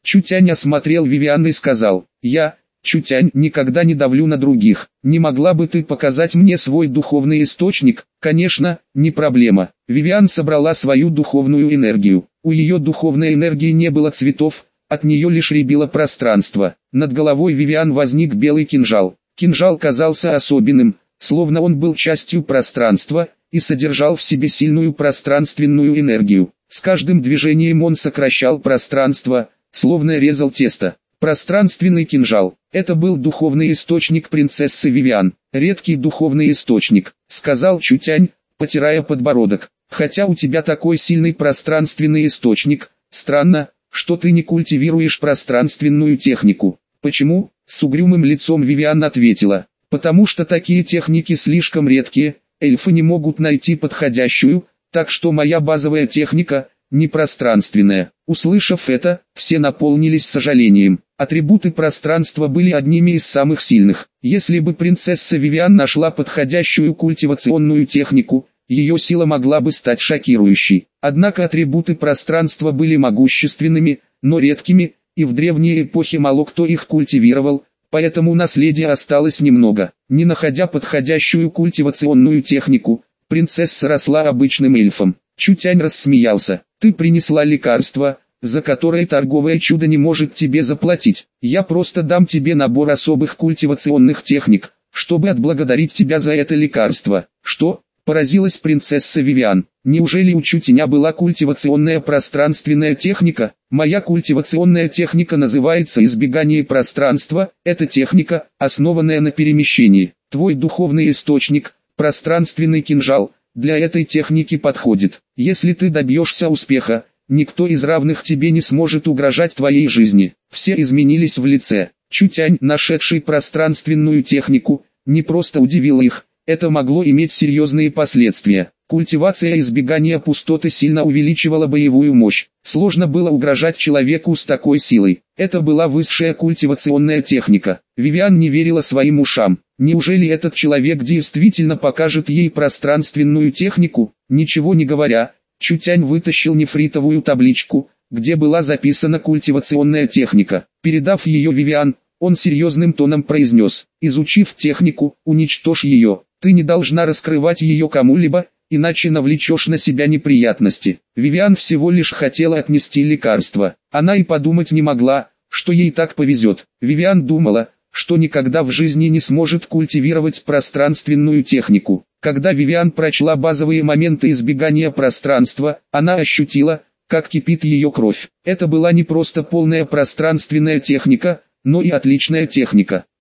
Чутянь осмотрел Вивиан и сказал: «Я, Чутянь, никогда не давлю на других. Не могла бы ты показать мне свой духовный источник?» «Конечно, не проблема». Вивиан собрала свою духовную энергию. У ее духовной энергии не было цветов, от нее лишь рябило пространство. Над головой Вивиан возник белый кинжал. Кинжал казался особенным, словно он был частью пространства, и содержал в себе сильную пространственную энергию. С каждым движением он сокращал пространство, словно резал тесто. Пространственный кинжал – это был духовный источник принцессы Вивиан. «Редкий духовный источник», – сказал Чутянь, потирая подбородок. «Хотя у тебя такой сильный пространственный источник, странно, что ты не культивируешь пространственную технику». «Почему?» – с угрюмым лицом Вивиан ответила. «Потому что такие техники слишком редкие, эльфы не могут найти подходящую, так что моя базовая техника – непространственная». Услышав это, все наполнились сожалением. Атрибуты пространства были одними из самых сильных. Если бы принцесса Вивиан нашла подходящую культивационную технику, ее сила могла бы стать шокирующей. Однако атрибуты пространства были могущественными, но редкими, и в древней эпохе мало кто их культивировал, поэтому наследия осталось немного. Не находя подходящую культивационную технику, принцесса росла обычным эльфом. Чутянь рассмеялся. «Ты принесла лекарство, за которое торговое чудо не может тебе заплатить. Я просто дам тебе набор особых культивационных техник, чтобы отблагодарить тебя за это лекарство». «Что?» – поразилась принцесса Вивиан. «Неужели у Чутяня была культивационная пространственная техника?» «Моя культивационная техника называется избегание пространства. Это техника, основанная на перемещении. Твой духовный источник, пространственный кинжал, для этой техники подходит. Если ты добьешься успеха, никто из равных тебе не сможет угрожать твоей жизни». Все изменились в лице. Чутянь, нашедший пространственную технику, не просто удивил их, это могло иметь серьезные последствия. Культивация избегания пустоты сильно увеличивала боевую мощь. Сложно было угрожать человеку с такой силой. Это была высшая культивационная техника. Вивиан не верила своим ушам. Неужели этот человек действительно покажет ей пространственную технику? Ничего не говоря, Чутянь вытащил нефритовую табличку, где была записана культивационная техника. Передав ее Вивиан, он серьезным тоном произнес: «Изучив технику, уничтожь ее. Ты не должна раскрывать ее кому-либо, иначе навлечешь на себя неприятности». Вивиан всего лишь хотела отнести лекарство. Она и подумать не могла, что ей так повезет. Вивиан думала, что никогда в жизни не сможет культивировать пространственную технику. Когда Вивиан прочла базовые моменты избегания пространства, она ощутила, как кипит ее кровь. Это была не просто полная пространственная техника, но и отличная техника.